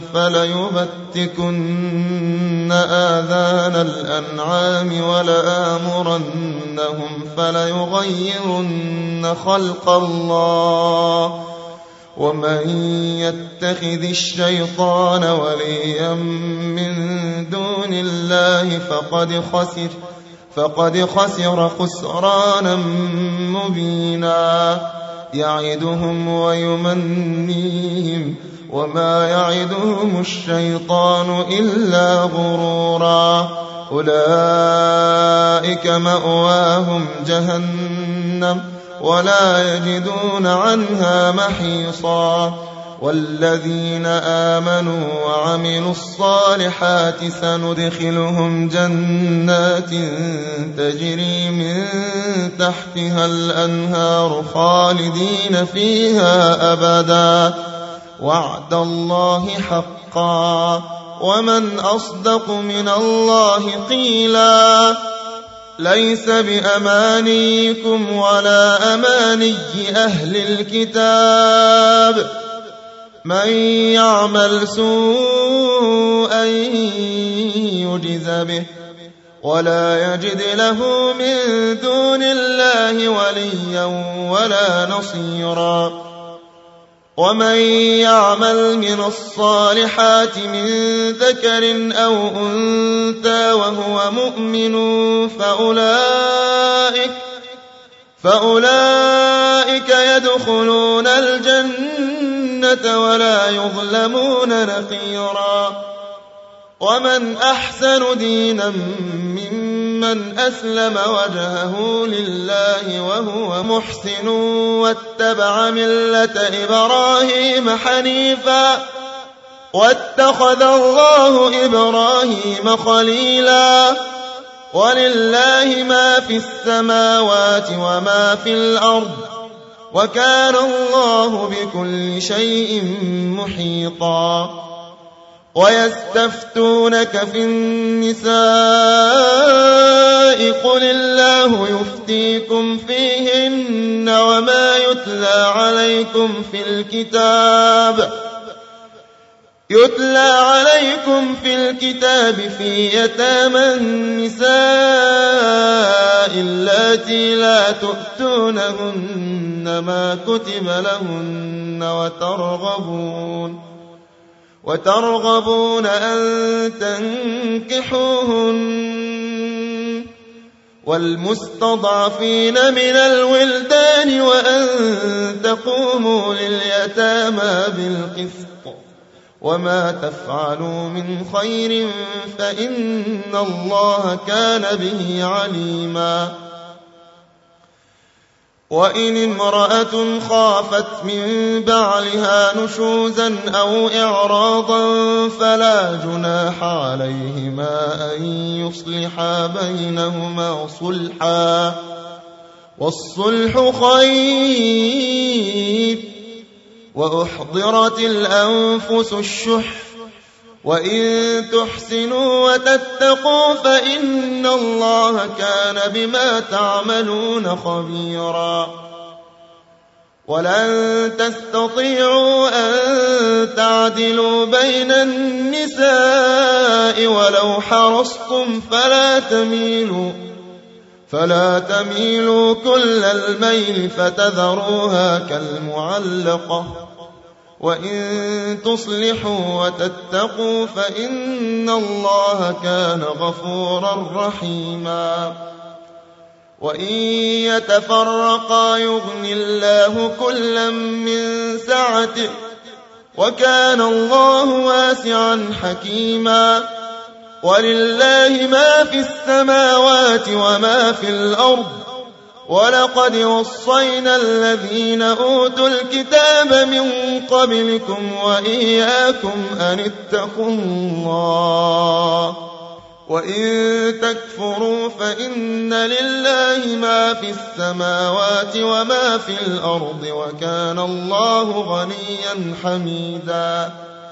فليبتكن آذان الأنعام ولآمرنهم فليغيرن خلق الله ومن يتخذ الشيطان وليا من دون الله فقد خسر فقد خسر خسرانا مبينا. يعدهم ويمنيهم وما يعدهم الشيطان إلا غرورا. أولئك مأواهم جهنم ولا يجدون عنها محيصا. والذين آمنوا وعملوا الصالحات سندخلهم جنات تجري من تحتها الأنهار خالدين فيها أبدا وعد الله حقا ومن أصدق من الله قيلا. ليس بأمانيكم ولا أماني أهل الكتاب من يعمل سوءا يجز به ولا يجد له من دون الله وليا ولا نصيرا. ومن يعمل من الصالحات من ذكر أو أنثى وهو مؤمن فأولئك فأولئك يدخلون الجنة ولا يظلمون نقيرا. ومن أحسن دينا ممن أسلم وجهه لله وهو محسن واتبع ملة إبراهيم حنيفا واتخذ الله إبراهيم خليلا ولله ما في السماوات وما في الأرض وكان الله بكل شيء محيطا ويستفتونك في النساء قل الله يفتيكم فيهن وما يتلى عليكم في الكتاب يتلى عليكم في الكتاب في يتامى النساء اللاتي لا تؤتونهن ما كتب لهن وترغبون وترغبون أن تنكحوهن والمستضعفين من الولدان وأن تقوموا لليتامى بالقسط وما تفعلوا من خير فإن الله كان به عليما وإن امرأة خافت من بعلها نشوزا أو إعراضا فلا جناح عليهما أن يصلحا بينهما صلحا والصلح خير وأحضرت الأنفس الشح وإن تحسنوا وتتقوا فإن الله كان بما تعملون خبيرا ولن تستطيعوا أن تعدلوا بين النساء ولو حرصتم فلا تميلوا فلا تميلوا كل الميل فتذروها كالمعلقة وإن تصلحوا وتتقوا فإن الله كان غفورا رحيما وإن يتفرقا يغني الله كلا من سعته وكان الله واسعا حكيما ولله ما في السماوات وما في الأرض ولقد وصينا الذين أوتوا الكتاب من قبلكم وإياكم أن اتقوا الله وإن تكفروا فإن لله ما في السماوات وما في الأرض وكان الله غنيا حميدا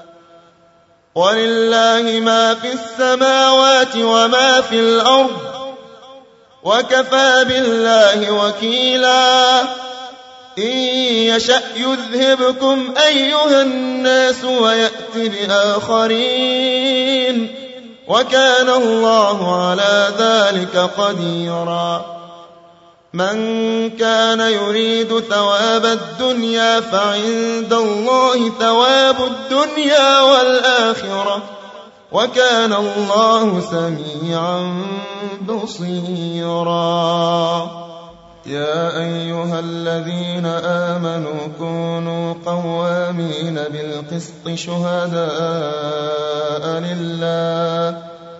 ولله ما في السماوات وما في الأرض وكفى بالله وكيلا إن يشأ يذهبكم أيها الناس ويأت بآخرين وكان الله على ذلك قديرا من كان يريد ثواب الدنيا فعند الله ثواب الدنيا والآخرة وكان الله سميعا بصيرا يا أيها الذين آمنوا كونوا قوامين بالقسط شهداء لله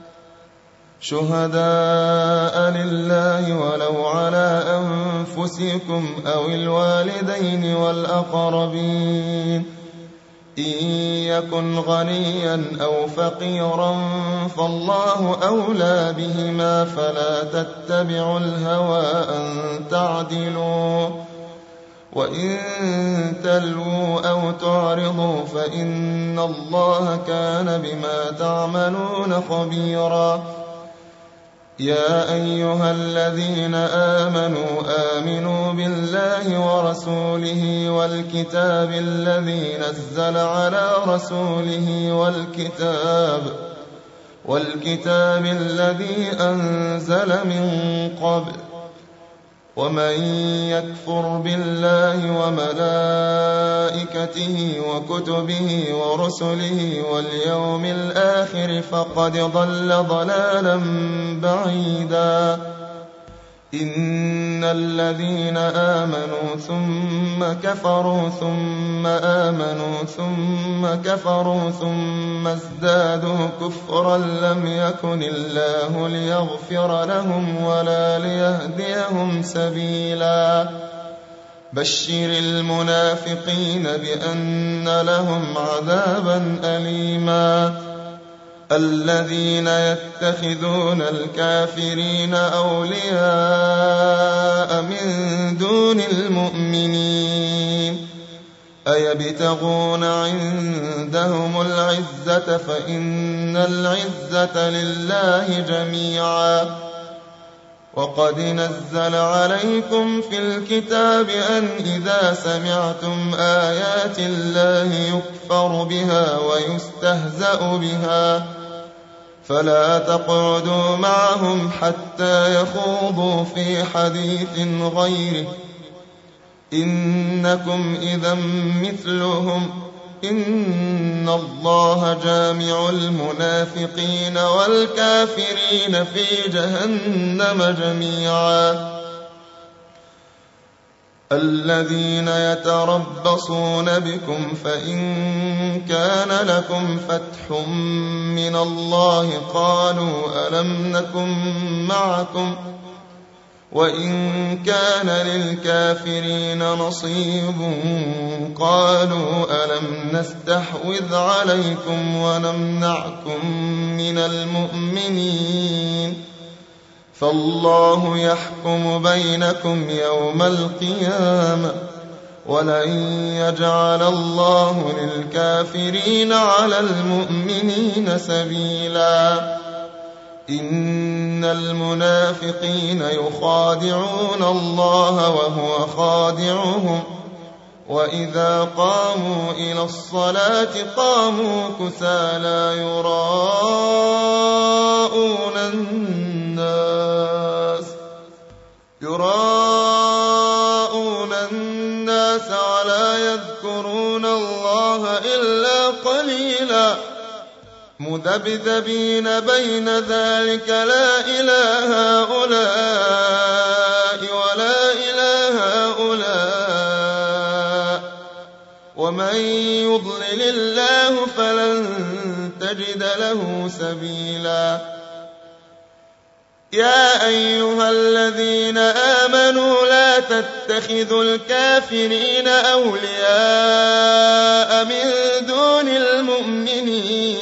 شهداء لله ولو على أنفسكم أو الوالدين والأقربين إن يكن غنيا أو فقيرا فالله أولى بهما فلا تتبعوا الهوى أن تعدلوا وإن تلووا أو تعرضوا فإن الله كان بما تعملون خبيرا يا أيها الذين آمنوا آمنوا بالله ورسوله والكتاب الذي نزل على رسوله والكتاب والكتاب الذي أنزل من قبل ومن يكفر بالله وملائكته وكتبه ورسله واليوم الآخر فقد ضل ضلالا بعيدا إن الذين آمنوا ثم كفروا ثم آمنوا ثم كفروا ثم ازدادوا كفرا لم يكن الله ليغفر لهم ولا ليهديهم سبيلا بشر المنافقين بأن لهم عذابا أليما الذين يتخذون الكافرين أولياء من دون المؤمنين أيبتغون عندهم العزة فإن العزة لله جميعا وقد نزل عليكم في الكتاب أن إذا سمعتم آيات الله يكفر بها ويستهزأ بها فلا تقعدوا معهم حتى يخوضوا في حديث غيره إنكم إذا مثلهم إن الله جامع المنافقين والكافرين في جهنم جميعا الذين يتربصون بكم فإن كان لكم فتح من الله قالوا ألم نكن معكم وإن كان للكافرين نصيب قالوا ألم نستحوذ عليكم ونمنعكم من المؤمنين فالله يحكم بينكم يوم القيامة ولن يجعل الله للكافرين على المؤمنين سبيلا إن المنافقين يخادعون الله وهو خادعهم وإذا قاموا إلى الصلاة قاموا كسالى يراءون الناس يراءون الناس ولا يذكرون الله إلا قليلا مذبذبين بين ذلك لا إله هؤلاء ولا إله هؤلاء ومن يضلل الله فلن تجد له سبيلا يا أيها الذين آمنوا لا تتخذوا الكافرين أولياء من دون المؤمنين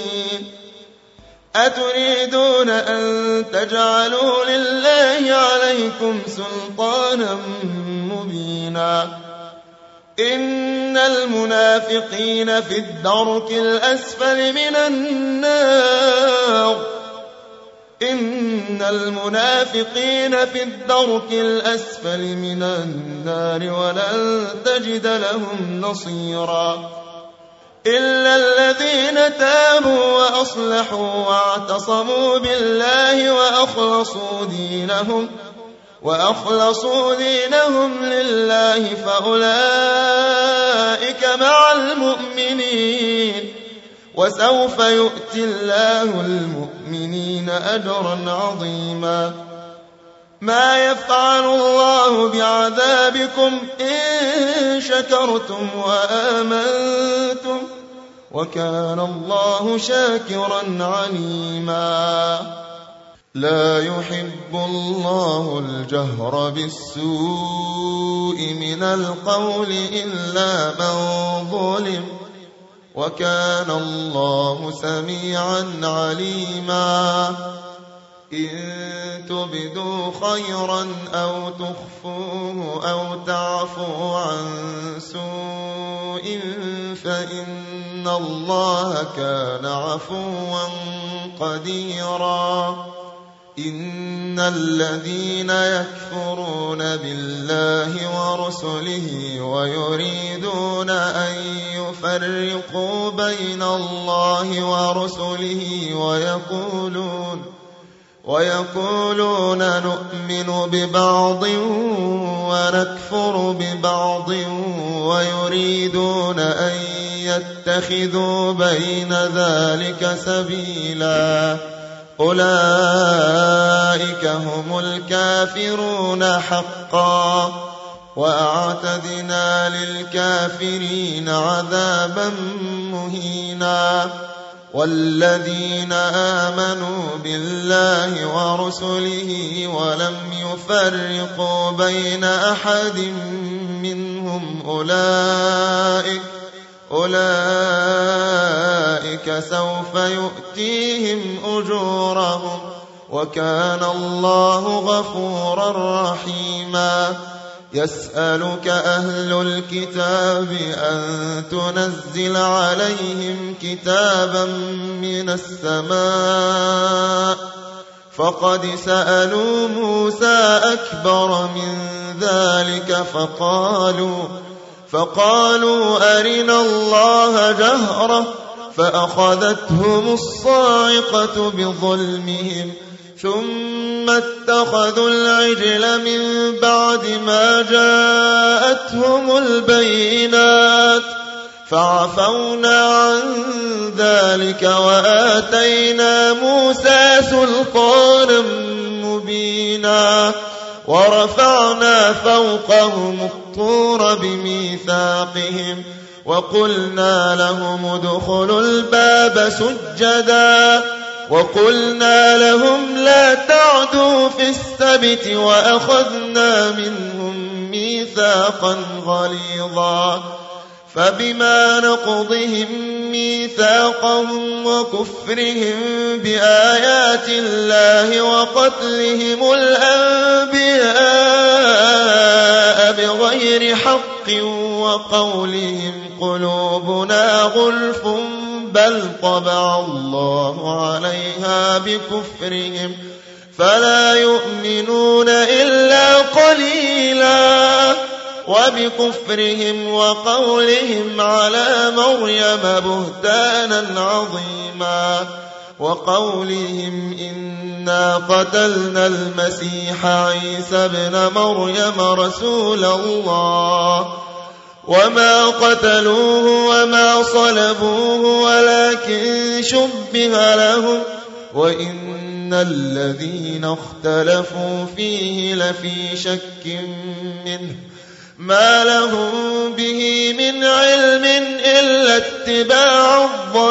أتريدون أن تجعلوا لله عليكم سلطانا مبينا إن المنافقين في الدرك الأسفل من النار إن المنافقين في الدرك الأسفل من النار ولن تجد لهم نصيرا إلا الذين تابوا وأصلحوا واعتصموا بالله وأخلصوا دينهم وأخلصوا دينهم لله فأولئك مع المؤمنين وسوف يؤتي الله المؤمنين أجرا عظيما ما يفعل الله بعذابكم إن شكرتم وآمنتم وكان الله شاكرا عليما لا يحب الله الجهر بالسوء من القول إلا من ظلم وكان الله سميعا عليما إن تبدوا خيرا أو تخفوه أو تعفوا عن سوء فإن الله كان عفوا قديرا إن الذين يكفرون بالله ورسله ويريدون أن يفرقوا بين الله ورسله ويقولون ويقولون نؤمن ببعض ونكفر ببعض ويريدون أن يتخذوا بين ذلك سبيلا أولئك هم الكافرون حقا وأعتدنا للكافرين عذابا مهينا والذين آمنوا بالله ورسله ولم يفرقوا بين أحد منهم منهم أولئك أولئك سوف يؤتيهم أجورهم وكان الله غفورا رحيما. يسألك أهل الكتاب أن تنزل عليهم كتابا من السماء فقد سألوا موسى أكبر من ذلك فقالوا فقالوا أرنا الله جهرة فأخذتهم الصاعقة بظلمهم ثم اتخذوا العجل من بعد ما جاءتهم البينات فعفونا عن ذلك وآتينا موسى سلطانا مبينا ورفعنا فوقهم الطور بميثاقهم وقلنا لهم ادخلوا الباب سجدا وقلنا لهم لا تعدوا في السبت وأخذنا منهم ميثاقا غليظا فبما نقضهم ميثاقهم وكفرهم بآيات الله وقتلهم الأنبياء بغير حق وقولهم قلوبنا غلف بل طبع الله عليها بكفرهم فلا يؤمنون إلا قليلا وبكفرهم وقولهم على مريم بهتانا عظيما وقولهم إنا قتلنا المسيح عيسى ابن مريم رسول الله وما قتلوه وما صلبوه ولكن شبه لهم وإن الذين اختلفوا فيه لفي شك منه ما لهم به من علم إلا اتباع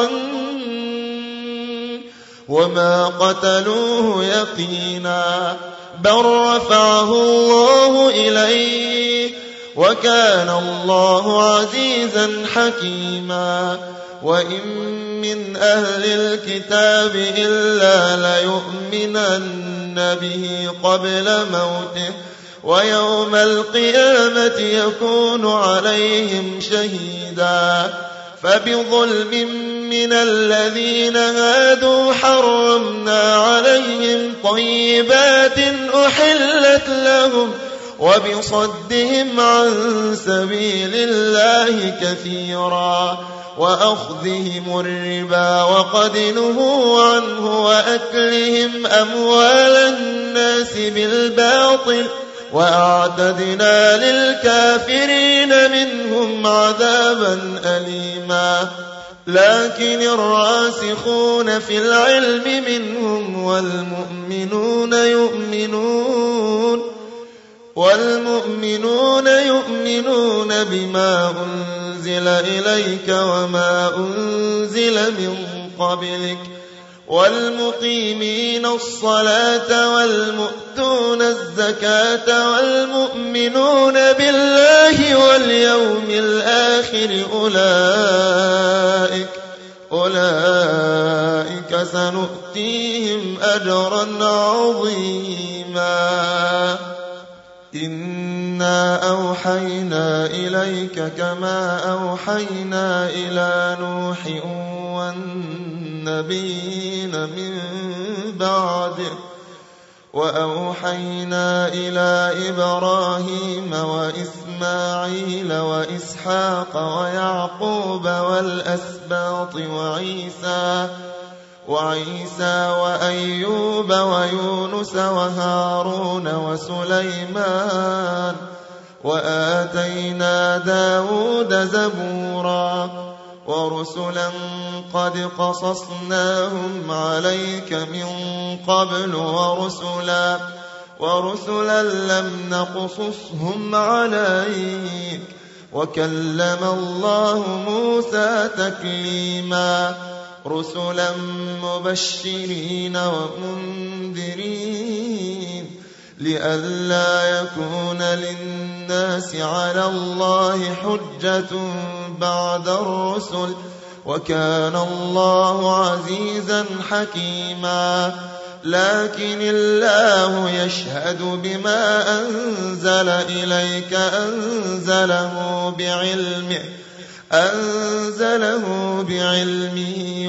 الظن وما قتلوه يقينا بل رفعه الله إليه وكان الله عزيزا حكيما. وإن من أهل الكتاب إلا ليؤمنن به قبل موته ويوم القيامة يكون عليهم شهيدا فبظلم من الذين هادوا حرمنا عليهم طيبات أحلت لهم وبصدهم عن سبيل الله كثيرا وأخذهم الربا وقد نهوا عنه وأكلهم أموال الناس بالباطل وأعتدنا للكافرين منهم عذابا أليما. لكن الراسخون في العلم منهم والمؤمنون يؤمنون والمؤمنون يؤمنون بما أنزل إليك وما أنزل من قبلك والمقيمين الصلاة والمؤتون الزكاة والمؤمنون بالله واليوم الآخر أولئك أولئك سنؤتيهم أجرا عظيما. إنا أوحينا إليك كما أوحينا إلى نوح والنبيين من بعده وأوحينا إلى إبراهيم وإسماعيل وإسحاق ويعقوب والأسباط وعيسى وعيسى وأيوب ويونس وهارون وسليمان وآتينا داود زبورا ورسلا قد قصصناهم عليك من قبل ورسلا ورسلا لم نقصصهم عليك وكلم الله موسى تكليما. رسلا مبشرين ومنذرين لئلا يكون للناس الناس على الله حجة بعد الرسل وكان الله عزيزا حكيما لكن الله يشهد بما أنزل إليك أنزله بعلمه أنزله بعلمه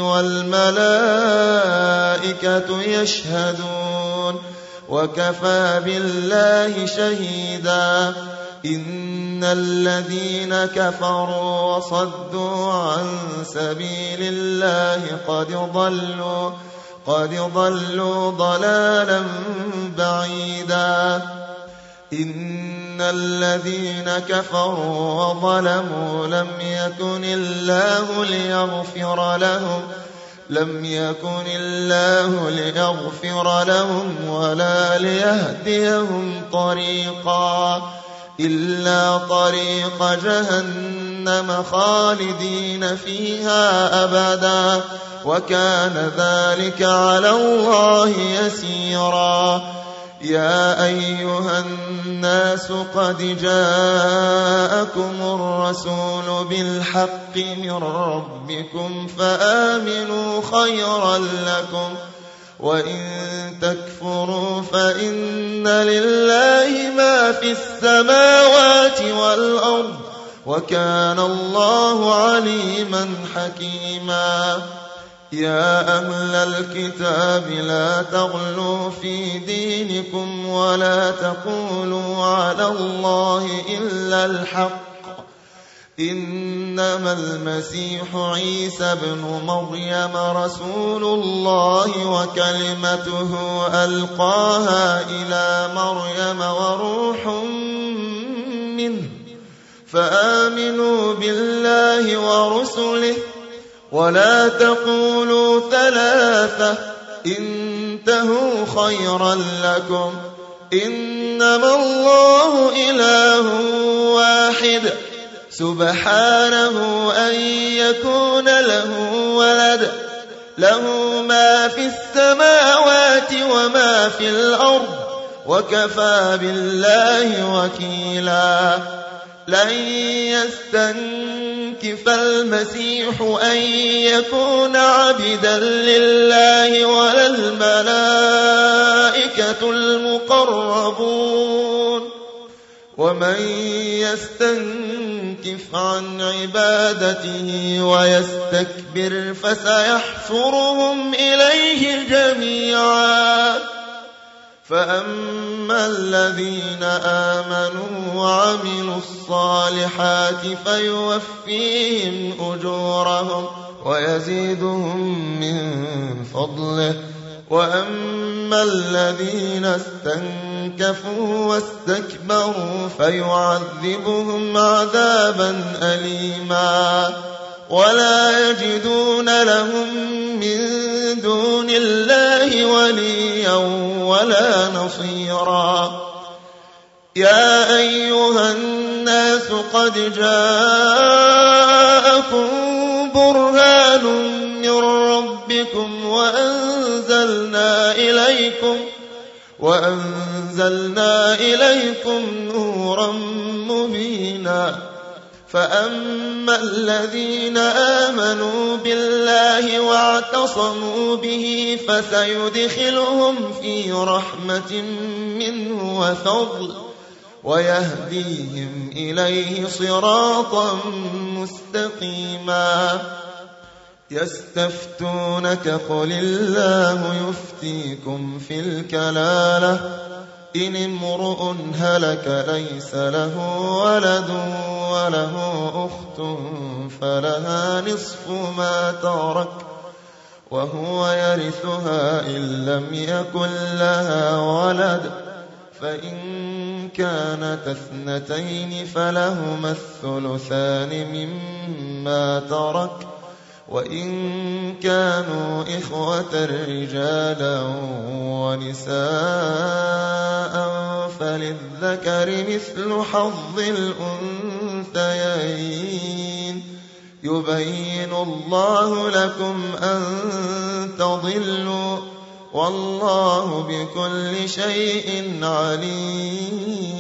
والملائكة يشهدون وكفى بالله شهيدا إن الذين كفروا وصدوا عن سبيل الله قد ضلوا قد ضلوا ضلالا بعيدا إن الذين كفروا وظلموا لم يكن الله ليغفر لهم لم يكن الله ليغفر لهم ولا ليهديهم طريقا إلا طريق جهنم خالدين فيها أبدا وكان ذلك على الله يسيرا يا أيها الناس قد جاءكم الرسول بالحق من ربكم فآمنوا خيرا لكم وإن تكفروا فإن لله ما في السماوات والأرض وكان الله عليما حكيما يا أهل الكتاب لا تغلوا في دينكم ولا تقولوا على الله إلا الحق إنما المسيح عيسى ابن مريم رسول الله وكلمته ألقاها إلى مريم وروح منه فآمنوا بالله ورسله ولا تقولوا ثلاثة انتهوا خيرا لكم إنما الله إله واحد سبحانه أن يكون له ولد له ما في السماوات وما في الأرض وكفى بالله وكيلا لن يستنكف المسيح أن يكون عبدا لله ولا الملائكة المقربون ومن يستنكف عن عبادته ويستكبر فسيحشرهم إليه جميعا فأما الذين آمنوا وعملوا الصالحات فيوفيهم أجورهم ويزيدهم من فضله وأما الذين استنكفوا واستكبروا فيعذبهم عذابا أليما ولا يجدون لهم من دون الله وليا ولا نصيرا يا أيها الناس قد جاءكم برهان من ربكم وأنزلنا إليكم وأنزلنا إليكم نورا مبينا فأما الذين آمنوا بالله واعتصموا به فسيدخلهم في رحمة منه وفضل ويهديهم إليه صراطا مستقيما يستفتونك قل الله يفتيكم في الكلالة إن امرؤ هلك ليس له ولد وله أخت فلها نصف ما ترك وهو يرثها إن لم يكن لها ولد فإن كانت اثنتين فلهما الثلثان مما ترك وإن كانوا إخوة رجالا ونساء فللذكر مثل حظ الأنثيين يبين الله لكم أن تضلوا والله بكل شيء عليم